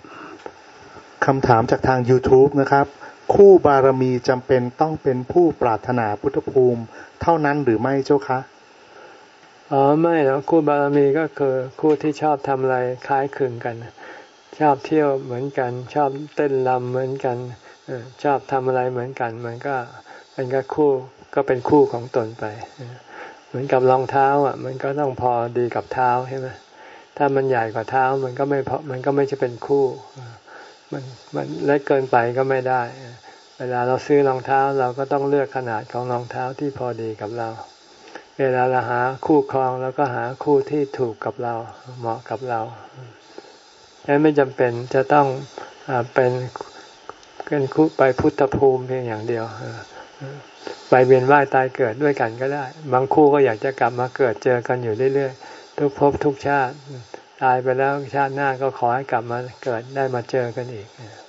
[SPEAKER 3] คำถามจากทาง YouTube นะครับคู่บารมีจำเป็นต้องเป็นผู้ปรารถนาพุทธภูมิเท่านั้นหรือไม่เจ้าคะ
[SPEAKER 1] อ๋อไม่หรอกคู่บารมีก็คือคู่ที่ชอบทำอะไรคล้ายคลึงกันชอบเที่ยวเหมือนกันชอบเต้นรำเหมือนกันชอบทำอะไรเหมือนกันมันก็เป็นก็คู่ก็เป็นคู่ของตนไปเหมือนกับรองเท้าอ่ะมันก็ต้องพอดีกับเท้าใช่ไหมถ้ามันใหญ่กว่าเท้ามันก็ไม่พอมันก็ไม่ใช่เป็นคู่มันมันเล็กเกินไปก็ไม่ได้เวลาเราซื้อรองเท้าเราก็ต้องเลือกขนาดของรองเท้าที่พอดีกับเราเวลาเราหาคู่ครองเราก็หาคู่ที่ถูกกับเราเหมาะกับเราฉะนั้นไม่จำเป็นจะต้องเป็นเป็นคู่ไปพุทธภูมิเพียงอย่างเดียวไปเวียนว่ายตายเกิดด้วยกันก็ได้บางคู่ก็อยากจะกลับมาเกิดเจอกันอยู่เรื่อยๆทุกภพทุกชาติตายไปแล้วชาติหน้าก็ขอให้กลับมาเกิดได้มาเจอกันอีก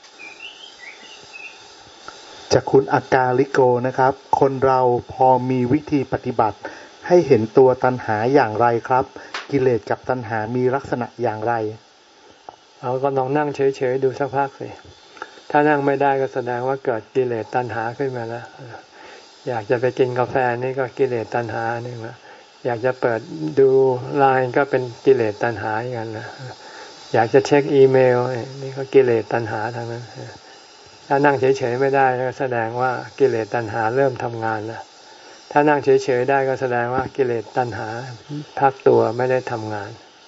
[SPEAKER 3] จากคุณอากาลิโกนะครับคนเราพอมีวิธีปฏิบัติให้เห็นตัวตัณหาอย่างไรครับกิเลสกับตัณหามีลักษณะอย่างไร
[SPEAKER 1] เราก็ลองนั่งเฉยๆดูสักพักสิถ้านั่งไม่ได้ก็แสดงว่าเกิดกิเลสตัณหาขึ้นมาแล้วอยากจะไปกินกาแฟนี่ก็กิเลสตัณหานี่มาอยากจะเปิดดูไลน์ก็เป็นกิเลสตัณหาอย่างนั้นนะอยากจะเช็คอีเมลนี่ก็กิเลสตัณหาทั้งนั้นถ้านั่งเฉยๆไม่ได้ก็แสดงว่ากิเลสตัณหาเริ่มทำงานแล้วถ้านั่งเฉยๆได้ก็แสดงว่ากิเลสตัณหาพักตัวไม่ได้ทำงาน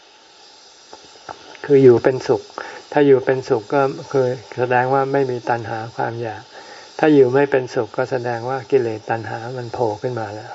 [SPEAKER 1] คืออยู่เป็นสุขถ้าอยู่เป็นสุขก็คือแสดงว่าไม่มีตัณหาความอยากถ้าอยู่ไม่เป็นสุขก็แสดงว่ากิเลสตัณหามันโผล่ขึ้นมาแล้ว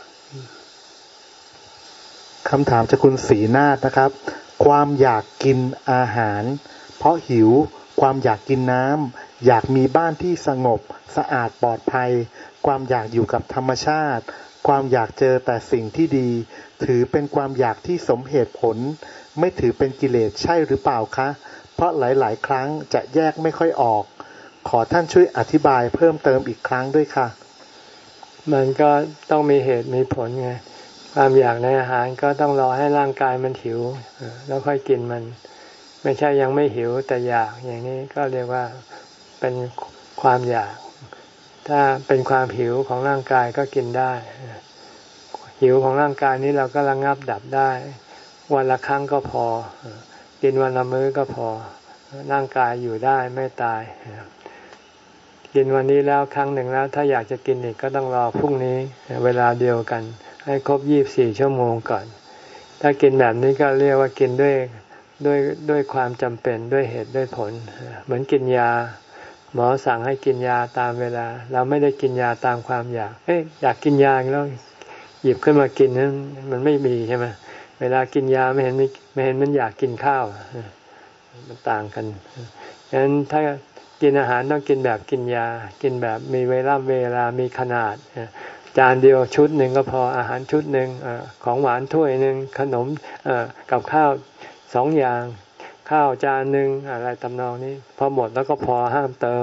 [SPEAKER 3] คำถามจากคุณศรีนาถนะครับความอยากกินอาหารเพราะหิวความอยากกินน้ำอยากมีบ้านที่สงบสะอาดปลอดภัยความอยากอยู่กับธรรมชาติความอยากเจอแต่สิ่งที่ดีถือเป็นความอยากที่สมเหตุผลไม่ถือเป็นกิเลสใช่หรือเปล่าคะเพราะหลายๆครั้งจะแยกไม่ค่อยออกขอท่านช่วยอธิบายเพิ่มเติมอีกครั้งด้วยค่ะ
[SPEAKER 1] มันก็ต้องมีเหตุมีผลไงความอยากในอาหารก็ต้องรอให้ร่างกายมันหิวแล้วค่อยกินมันไม่ใช่ยังไม่หิวแต่อยากอย่างนี้ก็เรียกว่าเป็นความอยากถ้าเป็นความหิวของร่างกายก็กินได้หิวของร่างกายนี้เราก็ระงับดับได้วันละครั้งก็พอกินวันละมื้อก็พอร่างกายอยู่ได้ไม่ตายกินวันนี้แล้วครั้งหนึ่งแล้วถ้าอยากจะกินอีกก็ต้องรอพรุ่งนี้เวลาเดียวกันให้ครบยี่สิบสี่ชั่วโมงก่อนถ้ากินแบบนี้ก็เรียกว่ากินด้วยด้วยด้วยความจำเป็นด้วยเหตุด้วยผลเหมือนกินยาหมอสั่งให้กินยาตามเวลาเราไม่ได้กินยาตามความอยากเอ๊ะอยากกินยาแล้วหยิบขึ้นมากินนั้นมันไม่มีใช่ไหมเวลากินยาไม่เห็นไม่เห็นมันอยากกินข้าวมันต่างกันฉะนั้นถ้ากินอาหารต้องกินแบบกินยากินแบบมีเวลาเวลามีขนาดจานเดียวชุดหนึ่งก็พออาหารชุดหนึ่งของหวานถ้วยหนึ่งขนมกับข้าวสองอย่างข้าวจานหนึ่งอะไรตำนองนี้พอหมดแล้วก็พอห้ามเติม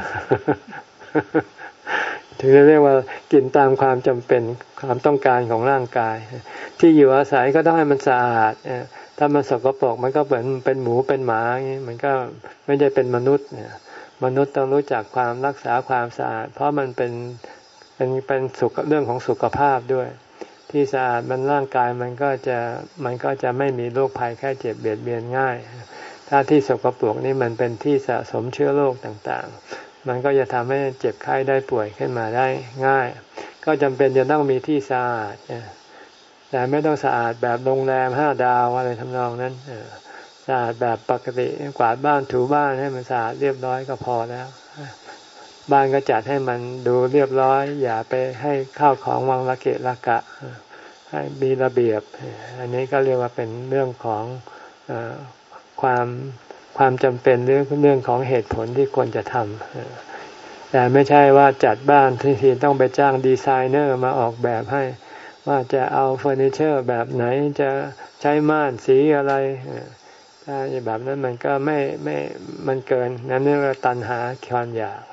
[SPEAKER 1] ถึงจะเรียกว่ากินตามความจำเป็นความต้องการของร่างกายที่อยู่อาศัยก็ต้องให้มันสะอาดถ้ามันสกปรกมันก็เหมือนเป็นหมูเป็นหมาอย่างนี้มันก็ไม่ได้เป็นมนุษย์เนี่ยมนุษย์ต้องรู้จักความรักษาความสะอาดเพราะมันเป็นเป็นเป็นสุขเรื่องของสุขภาพด้วยที่สะอาดมันร่างกายมันก็จะมันก็จะไม่มีโรคภัยแค่เจ็บเบียดเบียนง่ายถ้าที่สกปรกนี่มันเป็นที่สะสมเชื้อโรคต่างๆมันก็จะทำให้เจ็บไข้ได้ป่วยขึ้นมาได้ง่ายก็จำเป็นจะต้องมีที่สะอาดแต่ไม่ต้องสะอาดแบบโรงแรมห้าดาวอะไรทำนองนั้นสะอาดแบบปกติกวาดบ้านถูบ้านให้มันสะอาดเรียบร้อยก็พอแล้วบ้านก็จัดให้มันดูเรียบร้อยอย่าไปให้ข้าวของวางระเกะระกะให้มีระเบียบอันนี้ก็เรียกว่าเป็นเรื่องของเอ่อความความจำเป็นเรื่องเรื่องของเหตุผลที่ควรจะทำแต่ไม่ใช่ว่าจัดบ้านทีทีต้องไปจ้างดีไซเนอร์มาออกแบบให้ว่าจะเอาเฟอร์นิเจอร์แบบไหนจะใช้ม่านสีอะไรถ้าแบบนั้นมันก็ไม่ไม่มันเกินนั่นเรียกว่าตัณหาความอยาก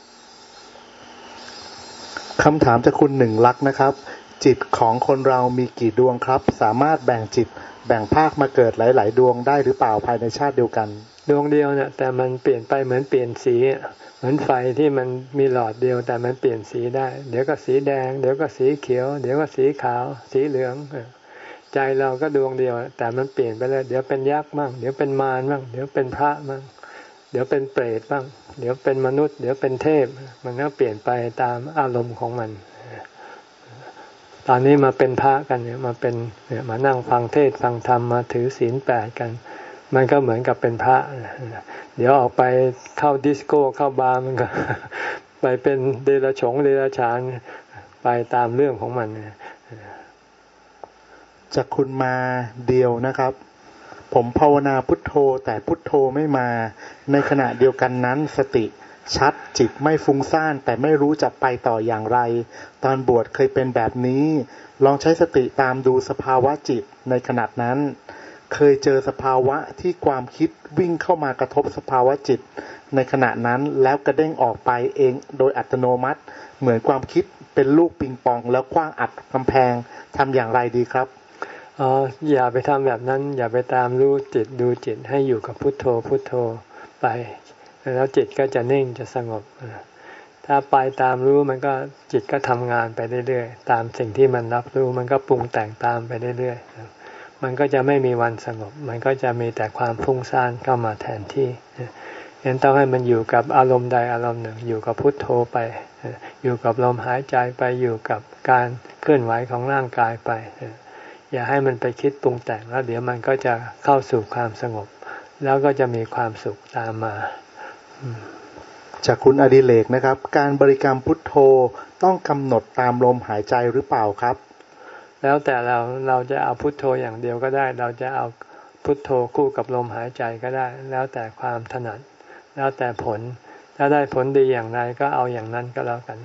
[SPEAKER 3] คำถามจากคุณหนึ่งลักษณ์นะครับจิตของคนเรามีกี่ดวงครับสามารถแบ่งจิตแบ่งภาคมาเกิดหลายๆดวงได้หรือเปล่าภายในชาติเดียวกัน
[SPEAKER 1] ดวงเดียวเนี่ยแต่มันเปลี่ยนไปเหมือนเปลี่ยนสีเหมือนไฟที่มันมีหลอดเดียวแต่มันเปลี่ยนสีได้เดี๋ยวก็สีแดงเดี๋ยวก็สีเขียวเดี๋ยวก็สีขาวสีเหลืองใจเราก็ดวงเดียวแต่มันเปลี่ยนไปเลยเดี๋ยวเป็นยักษ์บ้างเดี๋ยวเป็นมารบ้างเดี๋ยวเป็นพระบ้างเดี๋ยวเป็นเปรตบ้างเดี๋ยวเป็นมนุษย์เดี๋ยวเป็นเทพมันก็เปลี่ยนไปตามอารมณ์ของมันตอนนี้มาเป็นพระกันเนี่ยมาเป็นเนี่ยมานั่งฟังเทศน์ฟังธรรมมาถือศีลแปดกันมันก็เหมือนกับเป็นพระเดี๋ยวออกไปเข้าดิสโก้เข้าบาร์มันก็ ไปเป็นเดรัจฉงเดรัจฉานไปตามเรื่องของมัน
[SPEAKER 3] จากคุณมาเดียวนะครับผมภาวนาพุทโธแต่พุทโธไม่มาในขณะเดียวกันนั้นสติชัดจิตไม่ฟุ้งซ่านแต่ไม่รู้จะไปต่ออย่างไรตอนบวชเคยเป็นแบบนี้ลองใช้สติตามดูสภาวะจิตในขณะนั้นเคยเจอสภาวะที่ความคิดวิ่งเข้ามากระทบสภาวะจิตในขณะนั้นแล้วกระเด้งออกไปเองโดยอัตโนมัติเหมือนความคิดเป็นลูกปิงปองแล้วคว้างอัดกำแพงทำอย่างไรดีครับ
[SPEAKER 1] อ๋ออย่าไปทำแบบนั้นอย่าไปตามรู้จิตดูจิตให้อยู่กับพุทโธพุทโธไปแล้วจิตก็จะนิ่งจะสงบถ้าไปตามรู้มันก็จิตก็ทำงานไปเรื่อยๆตามสิ่งที่มันรับรู้มันก็ปรุงแต่งตามไปเรื่อยๆมันก็จะไม่มีวันสงบมันก็จะมีแต่ความฟุ้งซ่านเข้ามาแทนที่ฉะนั้นต้องให้มันอยู่กับอารมณ์ใดอารมณ์หนึ่งอยู่กับพุทโธไปอยู่กับลมหายใจไปอยู่กับการเคลื่อนไหวของร่างกายไปอย่าให้มันไปคิดปรุงแต่งแล้วเดี๋ยวมันก็จะเข้าสู่ความสงบแล้วก็จะมีความสุขตามมา
[SPEAKER 3] จากคุณอดิเรกนะครับการบริกรรมพุทโธต้องกำหนดตามลมหายใจหรือเปล่าครับ
[SPEAKER 1] แล้วแต่เราเราจะเอาพุทโธอย่างเดียวก็ได้เราจะเอาพุทโธคู่กับลมหายใจก็ได้แล้วแต่ความถนัดแล้วแต่ผลถ้าได้ผลดีอย่างไรก็เอาอย่างนั้นก็แล้วกัน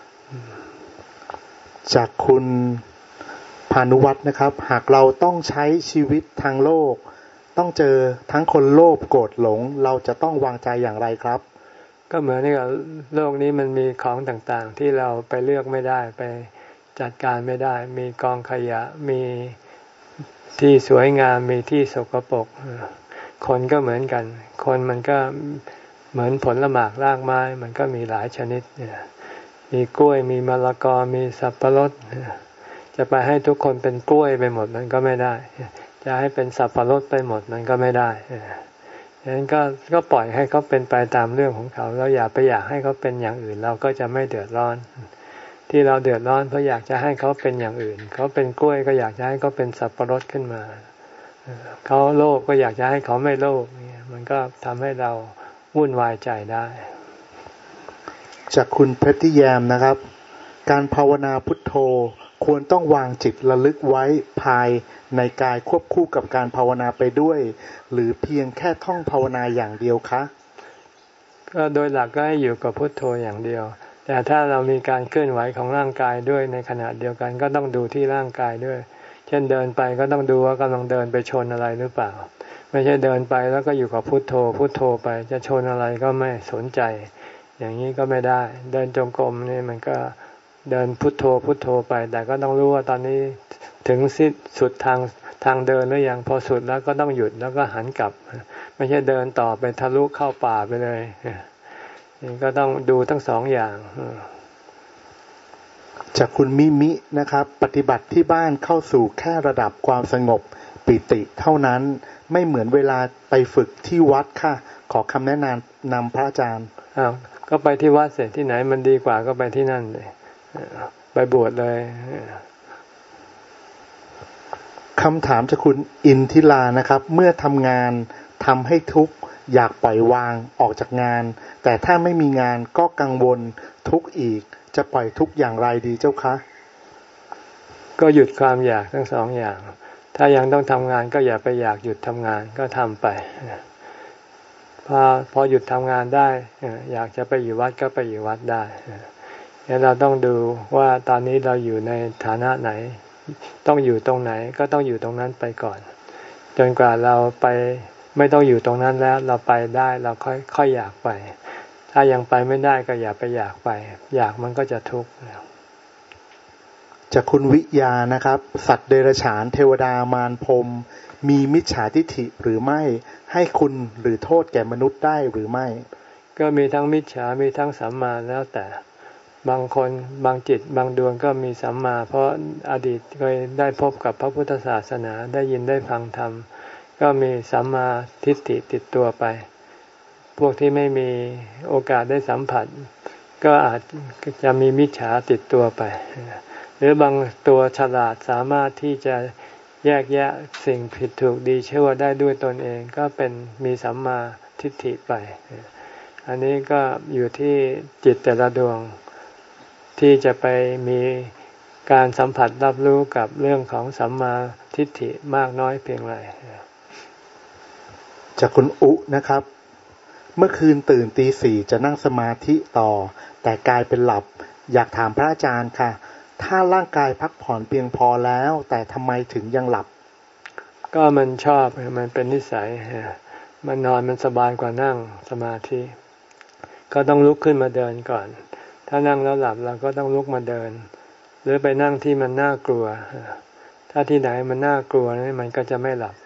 [SPEAKER 3] จากคุณพานุวัฒน์นะครับหากเราต้องใช้ชีวิตทางโลกต้องเจอทั้งคนโลภโกรธหลงเราจะต้องวางใจอย่างไรครับ
[SPEAKER 1] ก็เหมือนกับโลกนี้มันมีของต่างๆที่เราไปเลือกไม่ได้ไปจัดการไม่ได้มีกองขยะมีที่สวยงามมีที่สกปรกคนก็เหมือนกันคนมันก็เหมือนผลหมากรากไม้มันก็มีหลายชนิดมีกล้วยมีมะละกอมีสับปะรดจะไปให้ทุกคนเป็นกล้วยไปหมดมันก็ไม่ได้จะให้เป็นสับปะรดไปหมดมันก็ไม่ได้ฉะนั้นก็ก็ปล่อยให้เขาเป็นไปตามเรื่องของเขาแล้วอย่าไปอยากให้เขาเป็นอย่างอื่นเราก็จะไม่เดือดร้อนที่เราเดือดร้อนเพราะอยากจะให้เขาเป็นอย่างอื่นเขาเป็นกล้วยก็อยากจะให้เขาเป็นสับปะรดขึ้นมาเขาโลภก็อยากจะให้เขาไม่โลภมันก็ทำให้เราวุ่นวายใจได้
[SPEAKER 3] จากคุณเพชรแยมนะครับการภาวนาพุทโธควรต้องวางจิตระลึกไว้ภายในกายควบคู่กับการภาวนาไปด้วยหรือเพียงแค่ท่องภาวนาอย่างเดียวคะ
[SPEAKER 1] ก็โดยหลักก็ให้อยู่กับพุทโธอย่างเดียวแต่ถ้าเรามีการเคลื่อนไหวของร่างกายด้วยในขณะเดียวกันก็ต้องดูที่ร่างกายด้วยเช่นเดินไปก็ต้องดูว่ากำลังเดินไปชนอะไรหรือเปล่าไม่ใช่เดินไปแล้วก็อยู่กับพุทโธพุทโธไปจะชนอะไรก็ไม่สนใจอย่างนี้ก็ไม่ได้เดินจงกรมนี่มันก็เดินพุทโธพุทโธไปแต่ก็ต้องรู้ว่าตอนนี้ถึงสิ้นสุดทางทางเดินหรือยังพอสุดแล้วก็ต้องหยุดแล้วก็หันกลับไม่ใช่เดินต่อไปทะลุเข้าป่าไปเลยนี่ก็ต้องดูทั้งสองอย่าง
[SPEAKER 3] จากคุณมิมินะครับปฏิบัติที่บ้านเข้าสู่แค่ระดับความสงบปิติเท่านั้นไม่เหมือนเวลาไปฝึกที่วัดค่ะขอคำแนะนำนำพระอาจารย์
[SPEAKER 1] อ้าวก็ไปที่วัดเสร็จที่ไหนมันดีกว่าก็ไปที่นั่นเลยไปบวชเลย
[SPEAKER 3] คำถามจากคุณอินทิลานะครับเมื่อทำงานทำให้ทุกข์อยากปล่อยวางออกจากงานแต่ถ้าไม่มีงานก็กังวลทุกข์อีกจะปล่อยทุกข์อย่างไรดีเจ้าคะ
[SPEAKER 1] ก็หยุดความอยากทั้งสองอย่างถ้ายังต้องทำงานก็อย่าไปอยากหยุดทำงานก็ทำไปพอพอหยุดทำงานได้อยากจะไปอยู่วัดก็ไปอยู่วัดได้แล้วเราต้องดูว่าตอนนี้เราอยู่ในฐานะไหนต้องอยู่ตรงไหนก็ต้องอยู่ตรงนั้นไปก่อนจนกว่าเราไปไม่ต้องอยู่ตรงนั้นแล้วเราไปได้เราค่อยค่อยอยากไปถ้ายังไปไม่ได้ก็อย่าไปอยากไปอยากมันก็จะทุกข์
[SPEAKER 3] จากคุณวิยานะครับสัตว์เดรัจฉานเทวดามารพรหมมีมิจฉาทิฏฐิหรือไม่ให้คุณหรือโทษแก่มนุษย์ได้หรือไม่
[SPEAKER 1] ก็มีทั้งมิจฉามีทั้งสัมมาแล้วแต่บางคนบางจิตบางดวงก็มีสัมมาเพราะอดีตเคยได้พบกับพระพุทธศาสนาได้ยินได้ฟังธรรมก็มีสัมมาทิฏฐิติดตัวไปพวกที่ไม่มีโอกาสได้สัมผัสก็อาจจะมีมิจฉาติดตัวไปหรือบางตัวฉลาดสามารถที่จะแยกแยะสิ่งผิดถูกดีชั่วได้ด้วยตนเองก็เป็นมีสัมมาทิฏฐิไปอันนี้ก็อยู่ที่จิตแต่ละดวงที่จะไปมีการสัมผัสรับรู้กับเรื่องของสัมมาทิฏฐิมากน้อยเพียงไร
[SPEAKER 3] จากคุณอุนะครับเมื่อคืนตื่นตีสี่จะนั่งสมาธิต่อแต่กลายเป็นหลับอยากถามพระอาจารย์ค่ะถ้าร่างกายพักผ่อนเพียงพอแล้วแต่ทำไมถึงยังหลับ
[SPEAKER 1] ก็มันชอบมันเป็นนิสัยมันนอนมันสบายกว่านั่งสมาธิก็ต้องลุกขึ้นมาเดินก่อนถ้านั่งแล้วหลับเราก็ต้องลุกมาเดินหรือไปนั่งที่มันน่ากลัวถ้าที่ไหนมันน่ากลัวนี่มันก็จะไม่หลับ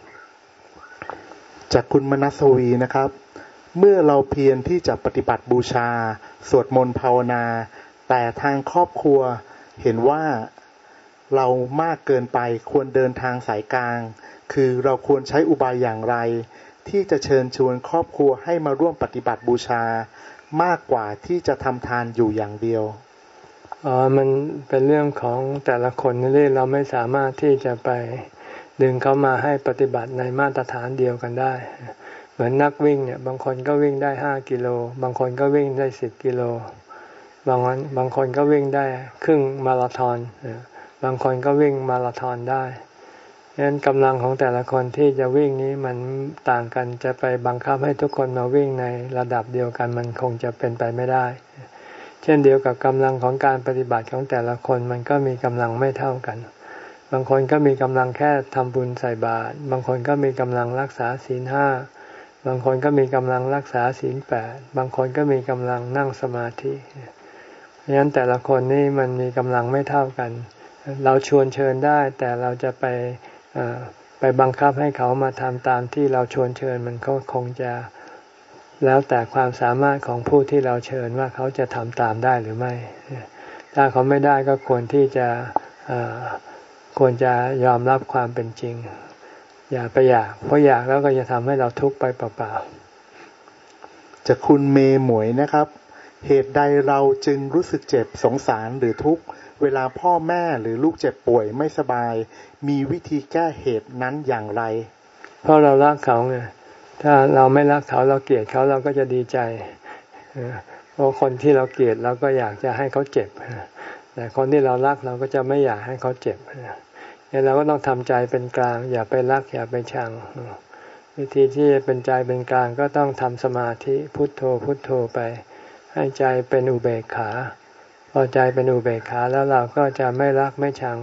[SPEAKER 3] จากคุณมนัสวีนะครับเมื่อเราเพียรที่จะปฏิบัติบูชาสวดมนต์ภาวนาแต่ทางครอบครัวเห็นว่าเรามากเกินไปควรเดินทางสายกลางคือเราควรใช้อุบายอย่างไรที่จะเชิญชวนครอบครัวให้มาร่วมปฏิบัติบูชามากกว่าที่จะทำทานอยู่อย่างเดียว
[SPEAKER 1] อ๋อมันเป็นเรื่องของแต่ละคนนี่เราไม่สามารถที่จะไปดึงเขามาให้ปฏิบัติในมาตรฐานเดียวกันได้เหมือนนักวิ่งเนี่ยบางคนก็วิ่งได้ห้ากิโลบางคนก็วิ่งได้สิบกิโลบางวันบางคนก็วิ่งได้ครึ่งมาราธอนบางคนก็วิ่งมาราธอนได้ฉะนั้นกำลังของแต่ละคนที่จะวิ่งนี้มันต่างกันจะไปบังคับให้ทุกคนมาวิ่งในระดับเดียวกันมันคงจะเป็นไปไม่ได้เช่นเดียวกับกำลังของการปฏิบัติของแต่ละคนมันก็มีกำลังไม่เท่ากันบางคนก็มีกำลังแค่ทำบุญใส่บาตรบางคนก็มีกำลังรักษาศีลห้าบางคนก็มีกำลังรักษาศีลแปดบางคนก็มีกำลังนั่งสมาธิเพราะฉะนั้นแต่ละคนนี่มันมีกำลังไม่เท่ากันเราชวนเชิญได้แต่เราจะไปไปบังคับให้เขามาทำตามที่เราชวนเชิญมันก็คงจะแล้วแต่ความสามารถของผู้ที่เราเชิญว่าเขาจะทำตามได้หรือไม่ถ้าเขาไม่ได้ก็ควรที่จะควรจะยอมรับความเป็นจริงอย่าไปอยากเพราะอยากแล้วก็จะทำให้เราทุกข์ไปเปล่า
[SPEAKER 3] ๆจากคุณเมย์หมวยนะครับเหตุใดเราจึงรู้สึกเจ็บสงสารหรือทุกข์เวลาพ่อแม่หรือลูกเจ็บป่วยไม่สบายมีวิธีแก้เหตุนั้นอย่างไร
[SPEAKER 1] เพราะเรารักเขาไงถ้าเราไม่รักเขาเราเกลียดเขาเราก็จะดีใจเพราะคนที่เราเกลียดเราก็อยากจะให้เขาเจ็บแต่คนที่เรารักเราก็จะไม่อยากให้เขาเจ็บเนี่ยเราก็ต้องทำใจเป็นกลางอย่าไปรักอย่าไปชังวิธีที่จะเป็นใจเป็นกลางก็ต้องทำสมาธิพุทโธพุทโธไปให้ใจเป็นอุเบกขาพอใจเป็นอุเบกขาแล้วเราก็จะไม่รักไม่ชัง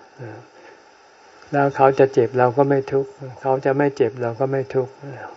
[SPEAKER 1] แล้วเขาจะเจ็บเราก็ไม่ทุกข์เขาจะไม่เจ็บเราก็ไม่ทุกข์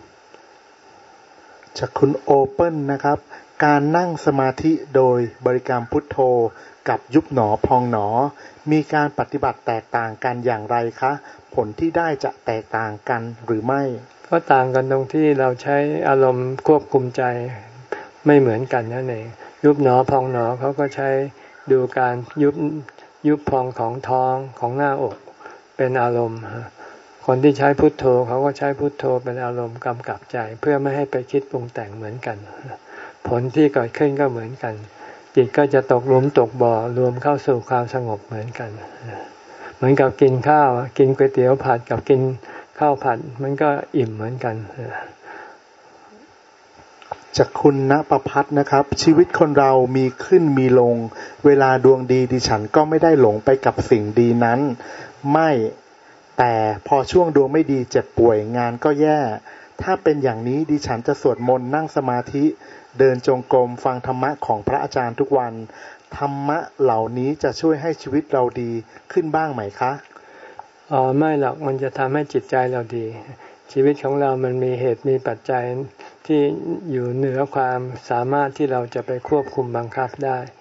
[SPEAKER 3] จากคุณโอเปิลนะครับการนั่งสมาธิโดยบริกรรมพุทโธกับยุบหนอพองหนอมีการปฏิบัติแตกต่างกันอย่างไรคะผลที่ได้จะแตกต่างกันหรือไม่
[SPEAKER 1] ก็ต่างกันตรงที่เราใช้อารมณ์ควบคุมใจไม่เหมือนกันนั่นเองยุบหนอพองหนอเขาก็ใช้ดูการยุบยุบพองของท้องของหน้าอกเป็นอารมณ์คนที่ใช้พุทโธเขาก็ใช้พุทโธเป็นอารมณ์กำกับใจเพื่อไม่ให้ไปคิดปรุงแต่งเหมือนกันผลที่เกิดขึ้นก็เหมือนกันจิตก็จะตกหลุมตกบ่อรวมเข้าสู่ความสงบเหมือนกันเหมือนกับกินข้าวกินก๋วยเตี๋ยวผัดกับกินข้าวผัดมันก็อิ่มเหมือนกัน
[SPEAKER 3] จากคุณณประภัสนะครับชีวิตคนเรามีขึ้นมีลงเวลาดวงดีดิฉันก็ไม่ได้หลงไปกับสิ่งดีนั้นไม่แต่พอช่วงดวงไม่ดีเจ็บป่วยงานก็แย่ถ้าเป็นอย่างนี้ดิฉันจะสวดมนต์นั่งสมาธิเดินจงกรมฟังธรรมะของพระอาจารย์ทุกวันธรรมะเหล่านี้จะช่วยให้ชีวิตเราดีขึ้นบ้างไหมคะ
[SPEAKER 1] อ๋อไม่หรอกมันจะทำให้จิตใจเราดีชีวิตของเรามันมีเหตุมีปัจจัยที่อยู่เหนือความสามารถที่เราจะไปควบคุมบังคับได้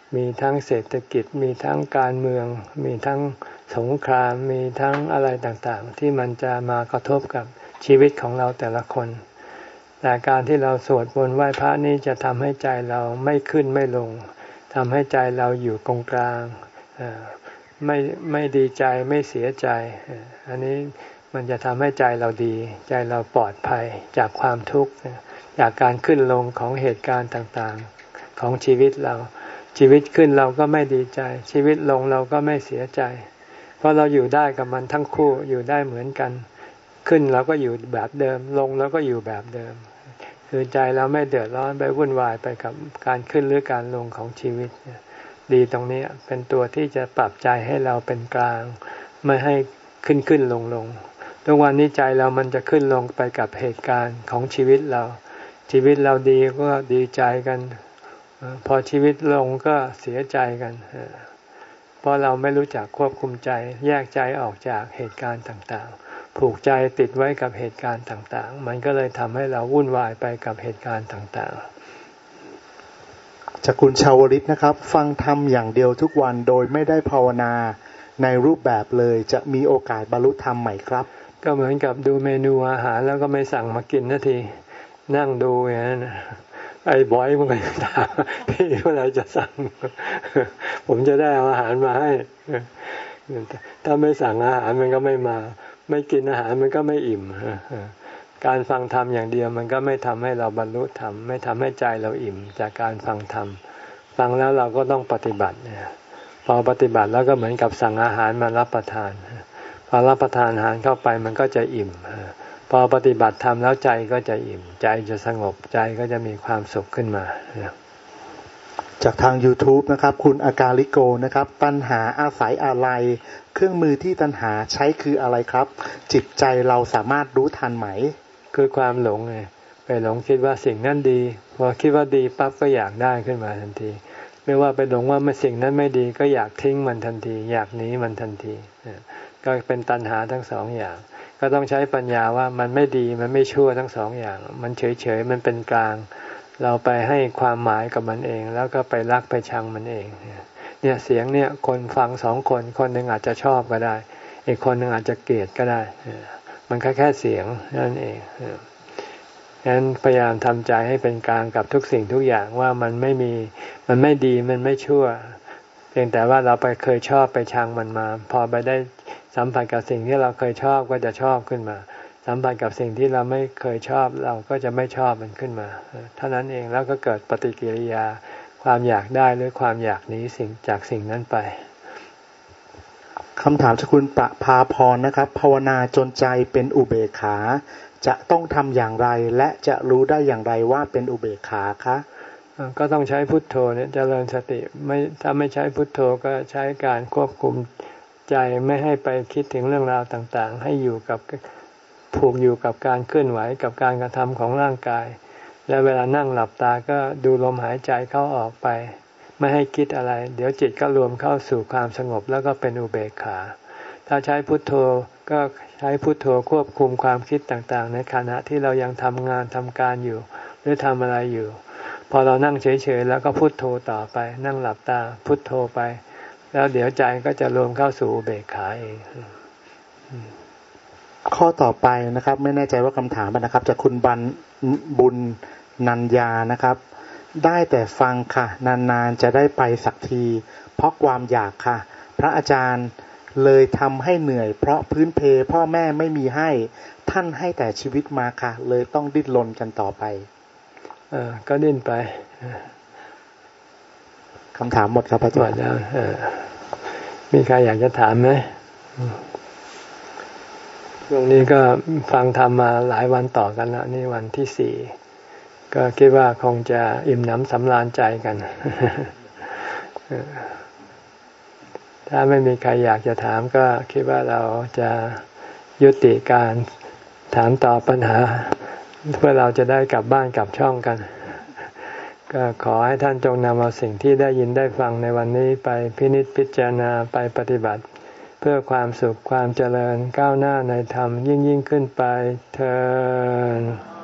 [SPEAKER 1] มีทั้งเศรษฐกิจมีทั้งการเมืองมีทั้งสงครามมีทั้งอะไรต่างๆที่มันจะมากระทบกับชีวิตของเราแต่ละคนแต่การที่เราสวดมนต์ไหว้พระนี้จะทำให้ใจเราไม่ขึ้นไม่ลงทำให้ใจเราอยู่ตรงกลางไม่ไม่ดีใจไม่เสียใจอันนี้มันจะทำให้ใจเราดีใจเราปลอดภัยจากความทุกข์จากการขึ้นลงของเหตุการณ์ต่างๆของชีวิตเราชีวิตขึ้นเราก็ไม่ดีใจชีวิตลงเราก็ไม่เสียใจเพราะเราอยู่ได้กับมันทั้งคู่อยู่ได้เหมือนกันขึ้นเราก็อยู่แบบเดิมลงเราก็อยู่แบบเดิมคือใจเราไม่เดือดร้อนไปวุ่นวายไปกับการขึ้นหรือการลงของชีวิตดีตรงนี้เป็นตัวที่จะปรับใจให้เราเป็นกลางไม่ให้ขึ้นขึ้นลงลงทุกวันนี้ใจเรามันจะขึ้นลงไปกับเหตุการณ์ของชีวิตเราชีวิตเราดีก็ดีใจกันพอชีวิตลงก็เสียใจกันเพราะเราไม่รู้จักควบคุมใจแยกใจออกจากเหตุการณ์ต่างๆผูกใจติดไว้กับเหตุการณ์ต่างๆมันก็เลยทำให้เราวุ่นวายไปกับเหตุการณ์ต่างๆ
[SPEAKER 3] จากคุณชาวริตนะครับฟังธรรมอย่างเดียวทุกวันโดยไม่ได้ภาวนาในรูปแบบเลยจะมีโอกาสบรรลุธรรมไหมครับ
[SPEAKER 1] ก็เหมือนกับดูเมนูอาหารแล้วก็ไม่สั่งมากินนาทีนั่งดูอย่างนั้นไอ้บอยมันก็ถามพี่เมื่อไหร่จะสั่งผมจะได้เอาอาหารมาให้ถ้าไม่สั่งอาหารมันก็ไม่มาไม่กินอาหารมันก็ไม่อิ่มการฟังธรรมอย่างเดียวมันก็ไม่ทำให้เราบรรลุธรรมไม่ทำให้ใจเราอิ่มจากการฟังธรรมฟังแล้วเราก็ต้องปฏิบัติพอปฏิบัติแล้วก็เหมือนกับสั่งอาหารมารับประทานพอรับประทานอาหารเข้าไปมันก็จะอิ่มพอปฏิบัติธรรมแล้วใจก็จะอิ่มใจจะสงบใจก็จะมีความสุขขึ้นมา
[SPEAKER 3] จากทาง YouTube นะครับคุณอากาลิโกนะครับตัณหาอาศัยอะไรเครื่องมือที่ตัณหาใช้คืออะไรครับจิตใจเราสามารถรู้ทันไหม
[SPEAKER 1] คือความหลงไงไปหลงคิดว่าสิ่งนั้นดีพอคิดว่าดีปั๊บก็อยากได้ขึ้นมาทันทีไม่ว่าไปหลงว่ามันสิ่งนั้นไม่ดีก็อยากทิ้งมันทันทีอยากหนีมันทันทีก็เป็นตัณหาทั้งสองอย่างก็ต้องใช้ปัญญาว่ามันไม่ดีมันไม่ชั่วทั้งสองอย่างมันเฉยๆมันเป็นกลางเราไปให้ความหมายกับมันเองแล้วก็ไปรักไปชังมันเองเนี่ยเสียงเนี่ยคนฟังสองคนคนหนึ่งอาจจะชอบก็ได้อีกคนหนึ่งอาจจะเกลียดก็ได้มันแค่แค่เสียงนั่นเองฉะนั้นพยายามทำใจให้เป็นกลางกับทุกสิ่งทุกอย่างว่ามันไม่มีมันไม่ดีมันไม่ชั่วเพียงแต่ว่าเราไปเคยชอบไปชังมันมาพอไปได้สัมผัสกับสิ่งที่เราเคยชอบก็จะชอบขึ้นมาสัมผัสกับสิ่งที่เราไม่เคยชอบเราก็จะไม่ชอบมันขึ้นมาเท่านั้นเองแล้วก็เกิดปฏิกิริยาความอยากได้หรือความอยากหนีสิ่งจากสิ่งนั้นไป
[SPEAKER 3] คำถามจากคุณประภาพรนะครับภาวนาจนใจเป็นอุเบกขาจะต้องทำอย่างไรและจะรู้ได้อย่างไรว่าเป็นอุเบกขาคะ
[SPEAKER 1] ก็ต้องใช้พุทโธเนี่ยเจริญสติไม่ถ้าไม่ใช้พุทโธก็ใช้การควบคุมใจไม่ให้ไปคิดถึงเรื่องราวต่างๆให้อยู่กับผูกอยู่กับการเคลื่อนไหวกับการกระทำของร่างกายและเวลานั่งหลับตาก็ดูลมหายใจเข้าออกไปไม่ให้คิดอะไรเดี๋ยวจิตก็รวมเข้าสู่ความสงบแล้วก็เป็นอุเบกขาถ้าใช้พุทโธก็ใช้พุทโธควบคุมความคิดต่างๆในขณะที่เรายังทำงานทำการอยู่หรือทำอะไรอยู่พอเรานั่งเฉยๆแล้วก็พุทโธต่อไปนั่งหลับตาพุทโธไปแล้วเดี๋ยวใจก็จะรวมเข้าสู่อุเบกขาเอง
[SPEAKER 3] ข้อต่อไปนะครับไม่แน่ใจว่าคำถามนะครับจากคุณบันบุญนัญญานะครับได้แต่ฟังค่ะนานๆจะได้ไปสักทีเพราะความอยากค่ะพระอาจารย์เลยทำให้เหนื่อยเพราะพื้นเพพ่อแม่ไม่มีให้ท่านให้แต่ชีวิตมาค่ะเลยต้องดิ้นรนกันต่อไป
[SPEAKER 1] เออก็ดิ้นไป
[SPEAKER 3] คำถามหมดครับอาจารย์
[SPEAKER 1] แล้วมีใครอยากจะถามไหมช่วงนี้ก็ฟังธรรมมาหลายวันต่อกันแล้วนี่วันที่สี่ก็คิดว่าคงจะอิ่มหนำสำราญใจกันถ้าไม่มีใครอยากจะถามก็คิดว่าเราจะยุติการถามตอบปัญหาเพื่อเราจะได้กลับบ้านกลับช่องกันก็ขอให้ท่านจงนำเอาสิ่งที่ได้ยินได้ฟังในวันนี้ไปพินิจพิจารณาไปปฏิบัติเพื่อความสุขความเจริญก้าวหน้าในธรรมยิ่งยิ่งขึ้นไปเทอญ